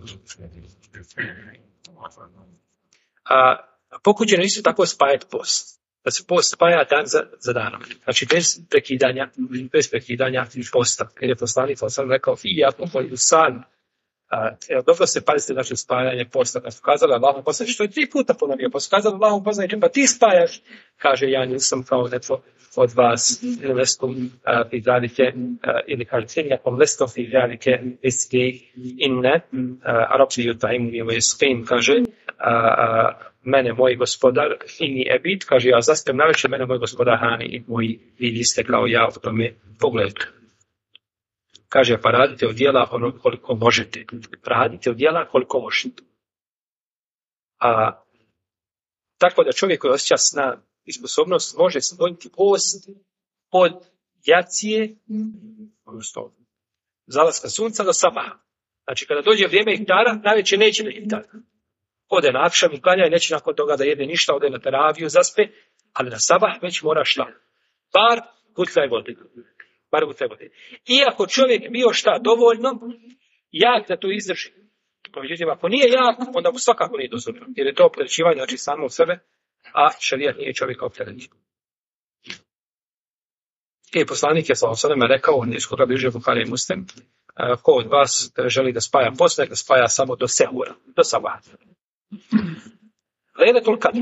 Pokuđeno isto tako spajati post. Da se post spaja dan za danom. Znači bez prekidanja posta. Jer je poslanik sam rekao, ja pomoju san. Dobro se pazite znači spajanje posta. Kad su kazali Allahom poslaniče, što je 3 puta ponovio, pa su kazali Allahom poslaniče, pa ti spajaš. Kaže, ja nisam kao netko od vas, ili lestom fi zalike, ili kaže, sinijakom lestom fi zalike, isti inne, arabci jutaimu i vajespin, kaže, mene moj gospodar ini ebit, kaže, ja zaspem navečer, mene moj gospodar hani i vi niste kao ja u tome pogledu. Kaže, pa radite od djela ono koliko možete. Radite od djela koliko možete. Tako da čovjek koji osjeća sna i sposobnost može donijeti post od jacije, odnosno zalaska sunca do sabaha. Znači, kada dođe vrijeme iftara, navečer neće na iftar. Ode na akšam i klanja i neće nakon toga da jede ništa, ode na teraviju, zaspe, ali na sabah već mora šta? Bar gutlaj vode. Iako čovjek bio šta dovoljno jak da to izdrži. Međutim, ako nije jak, onda mu svakako nije dozvoljeno. Jer je to opterećivanje, znači samo u sebe, a šerijat nije čovjeka opterećivanje. I poslanik je s.a.v. rekao, iz koga bliže Buhari i Muslim, ko od vas želi da spaja post, da spaja samo do sehura, do sabaha. Lejletul Kadr.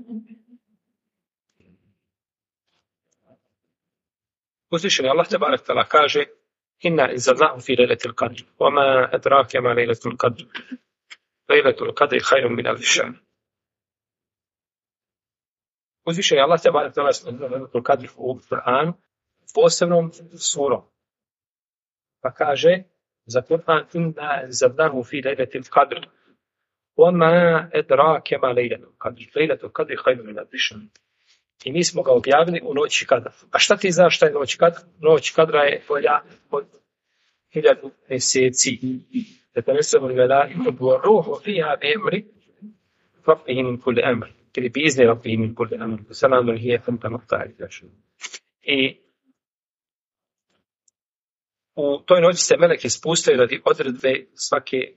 Uzvišeni Allah tebarek tala kaže inna inzalnahu fi lejletil kadr wa ma adrake ma lejletul kadr lejletul kadri khairun min alfi shahr. Uzvišeni Allah tebarek tala lejletul kadr u Kur'anu posebnom surom. Pa kaže za Kur'an inna inzalnahu fi lejletil kadr wa ma adrake ma lejletul kadr lejletul kadri khairun min alfi shahr. I mi smo ga objavili u noći kadra. A šta ti znaš šta je noć kadra? Noć kadra je bolja od 1000 mjeseci. Tetanusemu vela wa ruhu fiha bi amri rabbihim min kulli amr. Ili bi izni rabbihim min kulli amr. Salamun hiya thumma maqta'id. I u toj noći se meleki spustaju radi odredbe svake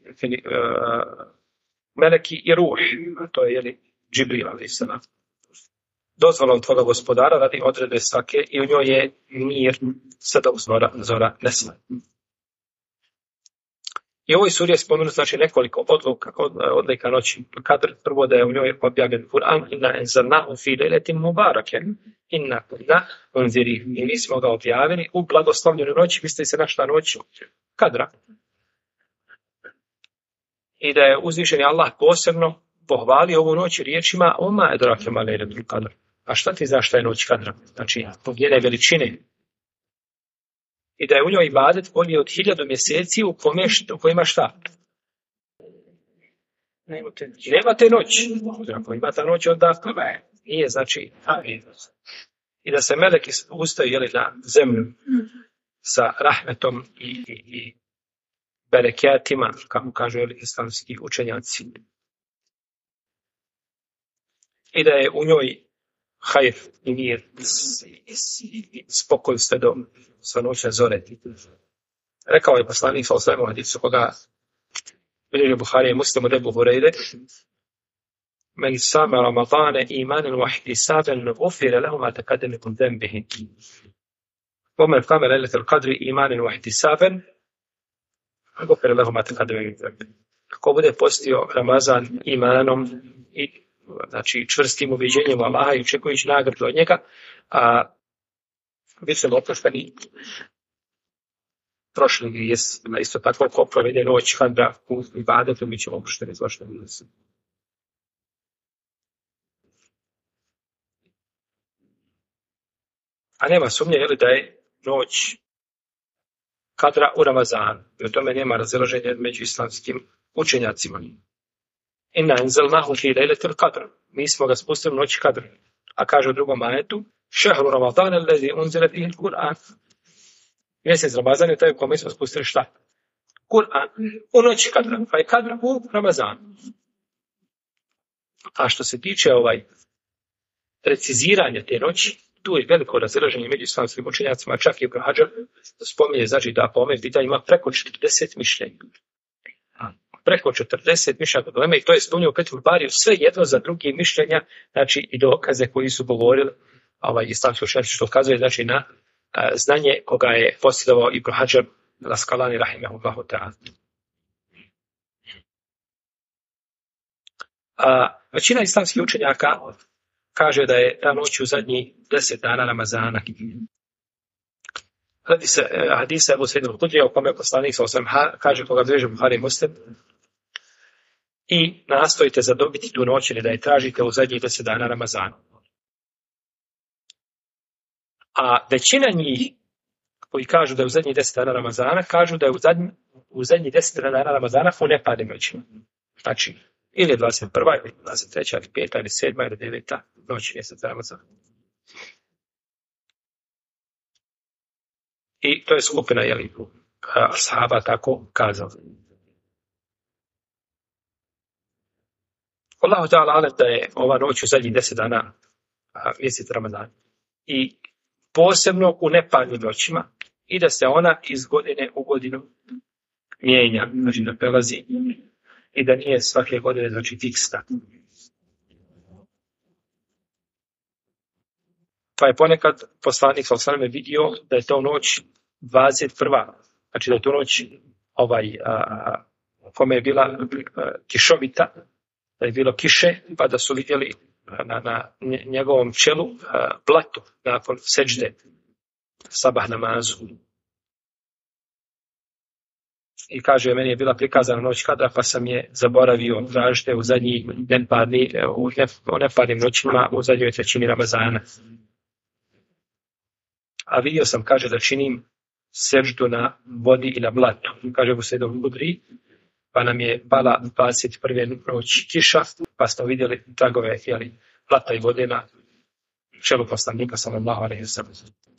meleki i ruh. To je Džibril alejhi selam. Dozvolom tvoga gospodara radi odredbe svake i u njoj je mir sve dok zora ne svane. I u ovoj suri je spomenuto znači nekoliko odlika noći kadr. Prvo da je u njoj objavljen Kur'an inna enzalnahu fi lejletin mubaraken inna kunna munzirin. I mi smo ga objavili u blagoslovljenoj noći, misli se na šta noć kadra. I da je uzvišeni Allah posebno pohvalio ovu noć riječima oma edrake ma lejletul kadr. A šta ti znaš šta je noć kadra? Znači, njene veličine. I da je u njoj ibadet bolji od 1000 mjeseci u kojima šta? Nema te noć. Ako ima ta noć, onda nije, znači, i da se meleki ustaju na zemlju sa rahmetom i bereketima, kako kažu islamski učenjaci. I da je u njoj hajr i mir i spokoj sve do svanoćne zore. Rekao je poslanik sa osvrame u hadisu koga bilježi Buhari i Muslim od Ebu Hureyre men sama Ramadane imanen wahdi saben ufire lehuma takademikum dembihi ومن قام ليلة القدر إيمانا واحتسابا غفر له ما تقدم من ذنبه. Ko bude postio Ramazan imanom i znači čvrstim ubjeđenjem Allaha i očekujući nagradu od njega, a bit ćemo oprošteni prošli grijesi. Isto tako ko provede noć kadra u ibadetu, mi ćemo oprošteni zločne grijesi. A nema sumnje da je noć kadra u Ramazanu. I o tome nema razilaženja među islamskim učenjacima. Inna anzalnahu fi lejletil kadr. Mi smo ga spustili u noći kadr. A kaže u drugom ajetu šehru Ramadana allazi unzila fihi al-Qur'an. Mjesec Ramazan je taj u kome smo spustili šta? Kur'an. U noći kadra. Pa je kadr u Ramazanu. A što se tiče preciziranja te noći, tu je veliko razilaženje među islamskim učenjacima, čak i Ibn Hadžar spominje, znači da po ovome pitanju ima preko 40 mišljenja. Preko 40 mišljenja problema i to je spominjao u Fethul Bariju sve jedno za drugi mišljenja, znači i dokaze koji su govorili islamski učenjaci, što ukazuje znači na znanje koga je posjedovao Ibn Hadžar Al-Asqalani rahimahullahu ta'ala. Većina islamskih učenjaka kaže da je ta noć u zadnji 10 dana Ramazana. Radi se hadisa Ebu Sejid al-Hudrija u kome poslanik kaže koga bilježi Buhari i Muslim i nastojite zadobiti tu noć ili da je tražite u zadnjih 10 dana Ramazana. A većina njih koji kažu da je u zadnjih 10 dana Ramazana, kažu da je u zadnjih 10 dana Ramazana u neparnim noćima. Znači, ili je 21. ili 23. ili 5. ili 7. ili 9. noć mjeseca Ramazana. I to je skupina ashaba tako kazala. Allahu ta'ala alem da je ova noć u zadnjih 10 dana mjeseca Ramazana. I posebno u neparnim noćima i da se ona iz godine u godinu mijenja, znači da prelazi i da nije svake godine znači fiksna. Pa je ponekad poslanik sallallahu alejhi ve sellem vidio da je to noć 21. Znači da je to noć kome je bila kišovita, da je bilo kiše, pa da su vidjeli na njegovom čelu blatu nakon seđde sabah namazu. I kaže, meni je bila prikazana noć kadra, pa sam je zaboravio tražite u zadnji u neparnim noćima u zadnjoj trećini Ramazana. A vidio sam, kaže, da činim seždu na vodi i na blatu. Kaže, u Sejdu Hudri, pa nam je pala 21. noć kiša, pa smo vidjeli tragove blata i vode na čelu poslanika sallallahu alejhi ve sellem.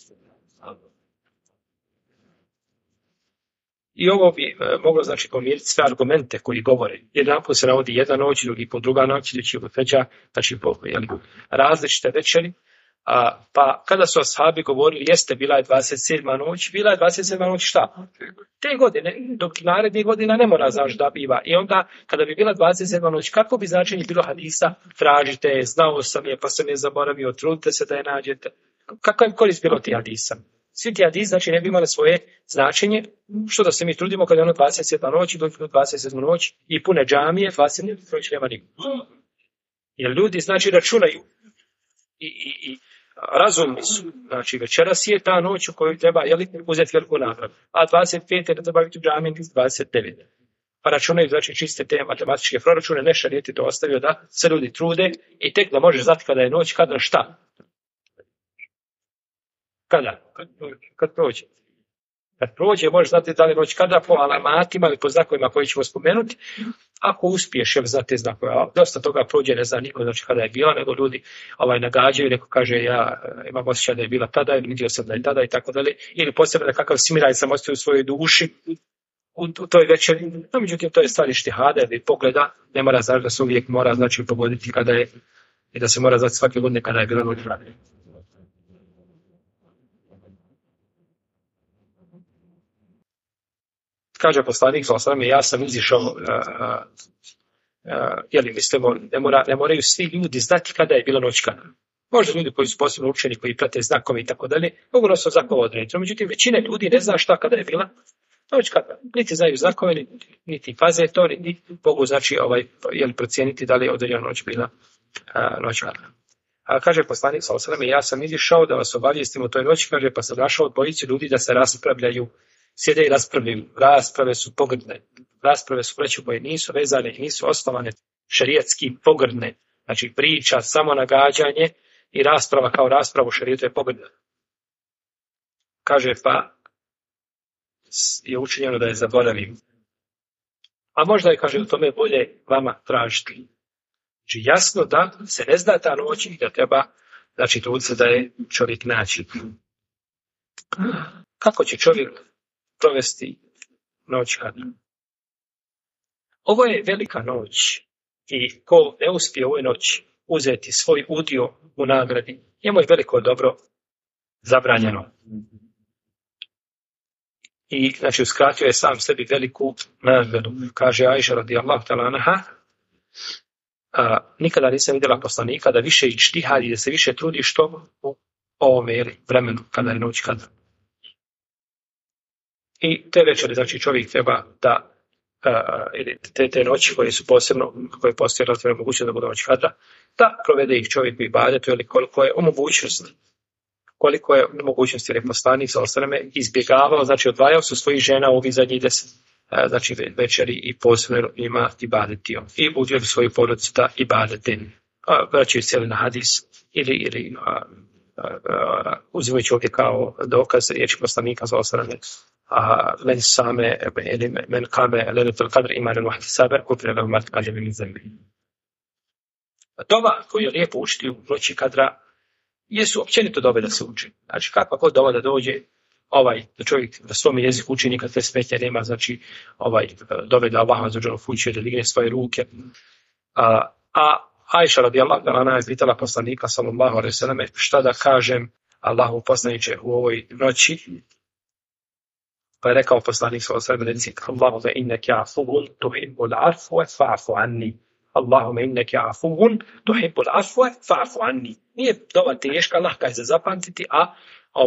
I ovo bi moglo znači pomiriti sve argumente koji govore. Jedan put se navodi jedna noć, drugi put druga noć, treći put treća, znači različite večeri. Pa kada su ashabi govorili jeste bila je 27. noć, bila je 27. noć šta? Te godine, dok naredne godina ne mora znaš da biva. I onda kada bi bila 27. noć, kako bi značenje bilo hadisa? Tražite, znao sam je, pa sam je zaboravio, trudite se da je nađete. Kakav je korist bilo ti hadisa? Svi ti hadisi znači ne bi imali svoje značenje, što da se mi trudimo kada je ono 27. noć, dođu do 27. noć i pune džamije, 27. noć nema niko. Jer ljudi znači računaju i razumni su. Znači večeras je ta noć u kojoj treba uzeti veliku nagradu. A 25. ne treba biti u džamiji 29. Pa računaju znači čiste te matematičke proračune, ne šarijeti to ostavio da se ljudi trude i tek da možeš znati kada je noć, kada šta. Kada? Kad prođe. Kad prođe, možeš znati da li noć kada po alamatima ili po znakovima koji ćemo spomenuti. Ako uspiješ, znati te znakove. Dosta toga prođe, ne zna niko znači kada je bila, nego ljudi nagađaju, neko kaže ja imam osjećaj da je bila tada, ili vidio sam da je tada i tako dalje. Ili posebno da kakav smiraj sam ostavio u svojoj duši u toj večeri. No, međutim, to je stvar ištihada ili pogleda. Ne mora znači da se uvijek mora znači pogoditi kada je i da se mora znati svake godine kada je bila noć. Kaže poslanik sallallahu alejhi ve sellem, ja sam izišao, mislimo, ne moraju svi ljudi znati kada je bila noć kada. Možda ljudi koji su posebno učeni, koji prate znakove i tako dalje, mogu nas znakove odrediti. Međutim, većina ljudi ne zna šta kada je bila noć kada. Niti znaju znakove, niti paze to, niti mogu znači procijeniti da li je određena noć bila noć kada. A kaže poslanik sallallahu alejhi ve sellem, ja sam izišao da vas obavijestim o toj noći, kaže, pa sam našao dvojicu ljudi da se raspravljaju. Sjede i raspravljaju. Rasprave su pogrdne. Rasprave su vreću koje nisu vezane i nisu osnovane šerijatski pogrdne. Znači priča, samo nagađanje i rasprava kao raspravu šerijetu je pogrdna. Kaže pa je učinjeno da je zaboravim. A možda je, kaže, u tome bolje vama tražiti. Znači jasno da se ne zna ta noć i da treba, znači truditi se da je čovjek naći. Kako će čovjek provesti noć kada? Ovo je velika noć. I ko ne uspije u ovoj noći uzeti svoj udio u nagradi, njemu je veliko dobro zabranjeno. I znači uskratio je sam sebi veliku nagradu. Kaže Ajša radijallahu ta'ala anha, nikada nisam vidjela poslanika da više ičtihadi, da se više trudi što u ovome vremenu kada je noć kadra. I te večeri, znači čovjek treba da te noći koje su posebno, koje postoje relativno mogućnost da budu noć kadra, da provede ih čovjek u ibadetu, ili koliko je u mogućnosti. Koliko je mogućnosti, jer je poslanik sa osaname izbjegavao, znači odvajao su svojih žena u ovih zadnjih 10 znači večeri i posebno ima ibadetio. I budio bi svoju porodicu da ibadete. Vraćaju cijeli na hadis ili uzimajući ovdje kao dokaz riječi poslanika sa osaname, men same ili men kame lenetul kadr imanen vahti saber kupire lehu mat kađe min zembi. Dova koju je lijepo učiti u noći kadra jesu općenito dove da se uči. Znači kakva god dova da dođe, da čovjek na svom jeziku uči, nikad te smetnje nema, znači dove da Allah azzawajal uči da digne svoje ruke. Ajša radijallahu anha je pitala poslanika sallallahu alejhi ve selleme šta da kažem Allahu poslaniče u ovoj noći. Pa je rekao poslanik sallallahu alejhi ve selleme, Allahumma innaka afuwun tuhibbul afwa fa'fu anni. Allahumma innaka afuwun tuhibbul afwa fa'fu anni. Nije dova teška, lahka je za zapamtiti, a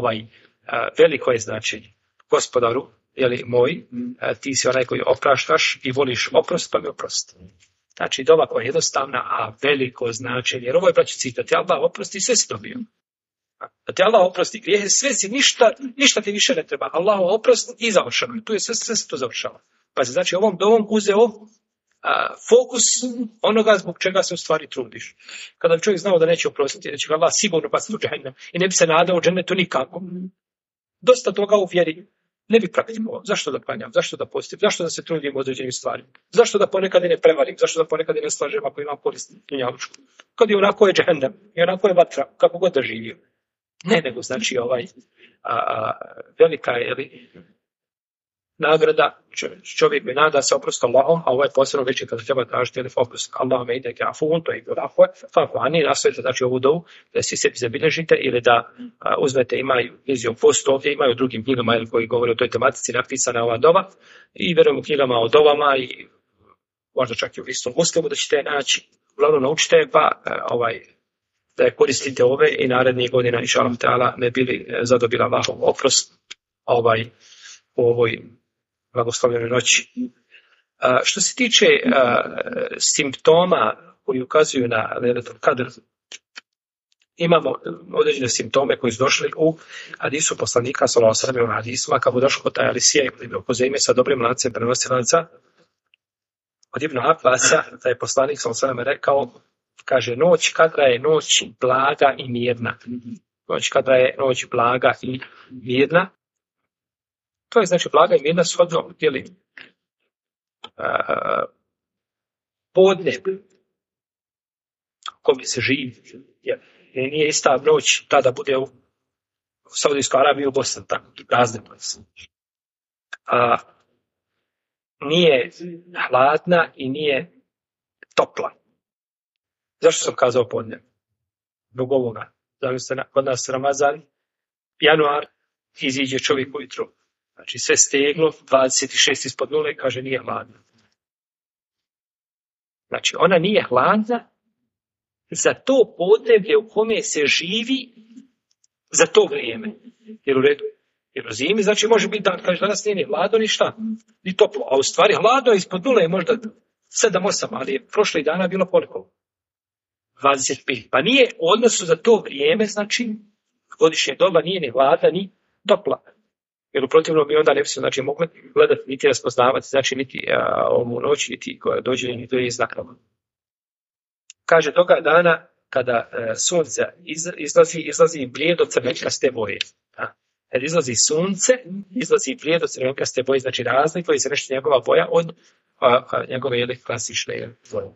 veliko je značenje. Gospodaru, jeli moj, ti si onaj koji opraštaš i voliš oprost, pa mi oprosti. Znači, dova koja je jednostavna, a veliko značenje. Jer ovo je, braći, cita, ti Allah oprosti, sve si dobio. Da ti Allah oprosti grijehe, sve si, ništa ti više ne treba. Allah oprosti i završeno. Tu je sve se to završava. Pa se znači ovom dovom uzeo fokus onoga zbog čega se u stvari trudiš. Kada bi čovjek znao da neće oprostiti, da će ga Allah sigurno baciti u džehennem i ne bi se nadao u džennetu nikako. Dosta toga u vjeri ne bi praktikovao. Zašto da klanjam? Zašto da postim? Zašto da se trudim u određenim stvarima? Zašto da ponekad i ne prevarim? Zašto da ponekad i ne slažem ako imam korist dunjalučku? Kad je onako je džehennem i onako je vatra, kako god da živio. Ne, nego znači velika je nagrada, čovjek mi nada se oprost Allahom, a ovo je posebno veće kada treba tražiti oprost Allahom ide ka afun, to je afo, fa ani nastavite znači ovu dovu da se sebi zabilježite ili da uzmete, imaju izjov post ovdje, imaju u drugim knjigama koji govore o toj tematici napisana ova dova i vjerujem u knjigama o dovama i možda čak i u istom Muslimu da ćete naći. Uglavnom naučite pa da koristite ove i narednih godina inshallah ta'ala ne bili zadobila Allahov oprost u ovoj blagoslovljenoj noći. Što se tiče simptoma koji ukazuju na Lejletul Kadr, imamo određene simptome koji su došli u hadisu poslanika sallallahu alejhi ve sellem, u hadisima kako došlo kod Alisija ibn Huzejme sa dobrim lancem prenosilaca od Ibn Abbasa, da je poslanik sallallahu alejhi ve sellem rekao, kaže, noć kadra je noć blaga i mirna. Noć kadra je noć blaga i mirna. To je znači blaga i mirna shodno udjeli podne u kome se živi. Jer nije ista noć tada bude u Saudijskoj Arabiji i u Bosni, tako, razlikuje se. Nije hladna i nije topla. Zašto sam kazao podne? Zbog ovoga. Zamislite, kod nas Ramazan, januar, iziđe čovjek ujutro. Znači sve steglo, 26 ispod nule, kaže nije hladna. Znači ona nije hladna za to podneblje u kome se živi za to vrijeme. Jer u redu, jer u zimi, znači može biti dan, kaže danas nije ni hladno ni šta, ni toplo. A u stvari hladno ispod nule je možda 7-8, ali je prošlih dana bilo koliko? 25. Pa nije u odnosu za to vrijeme, znači godišnje doba nije ni hladna ni topla. Jer u protivnom mi onda ne bi se znači, mogli gledati, niti raspoznavati, znači niti ovu noć, niti koja dođe, niti to je znakama. Kaže, toga dana kada sunce izlazi blijedo crvenkaste boje. Kad izlazi sunce, izlazi blijedo crvenkaste boje, znači razlikuje se nešto njegova boja od njegove klasične boje.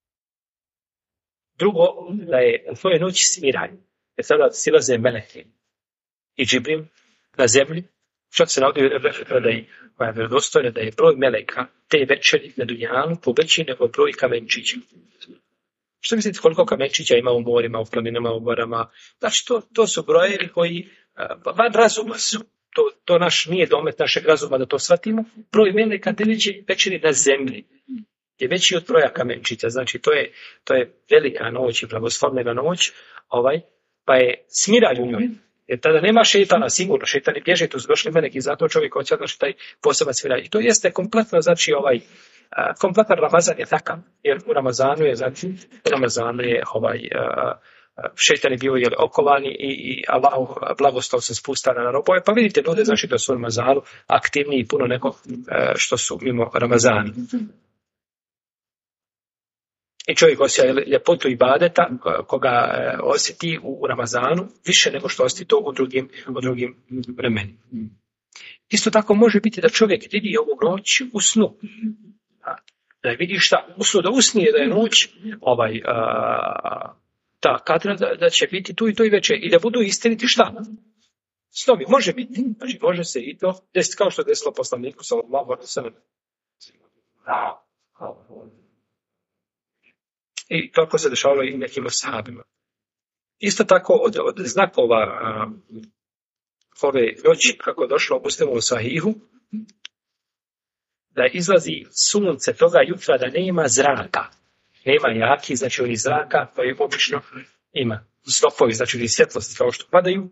Drugo, da je u svojoj noći smiranje. Jer sada silaze meleke i Džibril na zemlji Što se navodi koja je vjerodostojna da je broj meleka te večeri na dunjaluku veći nego broj kamenčića. Što mislite koliko kamenčića ima u morima, u planinama, u gorama? Znači to su brojevi koji van razuma su. To naš nije domet našeg razuma da to shvatimo. Broj meleka te večeri na zemlji je veći od broja kamenčića. Znači to je velika noć i blagoslovljena noć, pa je smiralj u njoj. Jer tada nema šejtana, sigurno, šejtani bježe, tu su došli meleki i zato čovjek hoće znači taj poseban smiralj. I to jeste kompletno, znači kompletan Ramazan je takav, jer u Ramazanu je, znači, šejtan je bio okovani i Allah blagoslov se spusta na robove, pa vidite ljude, znači da su u Ramazanu aktivniji puno nego što su mimo Ramazani. I čovjek osjeća ljepotu ibadeta koga osjeti u Ramazanu više nego što osjeti to u drugim vremenima. Isto tako može biti da čovjek vidi ovu noć u snu. Da vidi šta u snu, da usnije da je noć ta kadra da će biti tu i to i večer i da budu istiniti šta? Snovi, može biti. Znači može se i to desiti kao što je desilo poslaniku sallallahu alejhi ve sellem. I tako se dešavalo i nekim sahabima. Isto tako od znakova ove noći, kako je došlo u Muslimu sahihu, da izlazi sunce toga jutra da nema zraka. Nema jaki, znači oni zraka, koji obično ima stopovi, znači oni svjetlosti kao što padaju,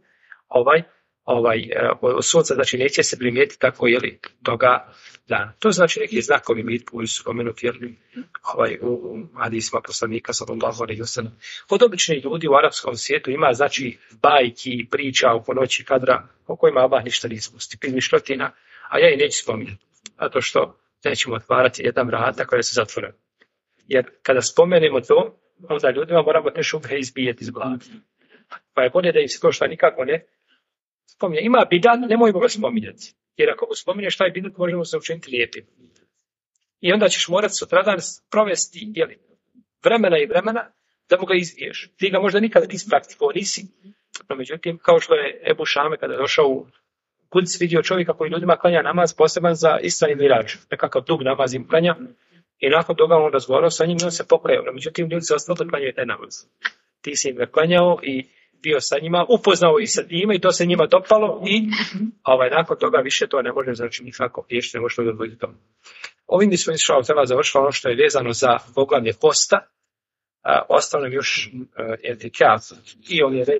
od sunca, znači neće se primijetiti tako toga dana. To znači neki znakovi koji su spomenuti u hadisima poslanika sallallahu alejhi ve sellem. Kod običnih ljudi u arapskom svijetu ima znači bajki, priča oko noći kadra o kojima Allah ništa ne ispusti, izmišljotina, a ja i neću spominjati, zato što nećemo otvarati jedna vrata koja se zatvore. Jer kada spomenemo to, onda ljudima moramo te šubhe izbijeti iz glave. Pa je bolje da im se to što nikako ne spominje. Ima bidat, nemojmo ga spominjati. Jer ako mu spominješ taj bidat, možemo se učiniti lijepim. I onda ćeš morati sutradan provesti vremena da mu ga izbiješ. Ti ga možda nikada nisi praktikovao, nisi. No, međutim, kao što je Ebu Šame kada je došao u Kuds, vidio čovjeka koji ljudima klanja namaz poseban za Isra i Mirađ. Nekakav dug namaz im klanja. I nakon toga on razgovarao sa njim i on se pokajao. No, međutim, ljudi se ostalo da klanjaju taj namaz. Ti si im ga klanjao i bio sa njima, upoznao i sa njima i to se njima dopalo i nakon toga više to ne može znači nikako riješiti, nego što je odvojiti tomu. Ovim bismo išao tela završilo ono što je vezano za poglavlje posta. Ostalo nam još etikaf i ovdje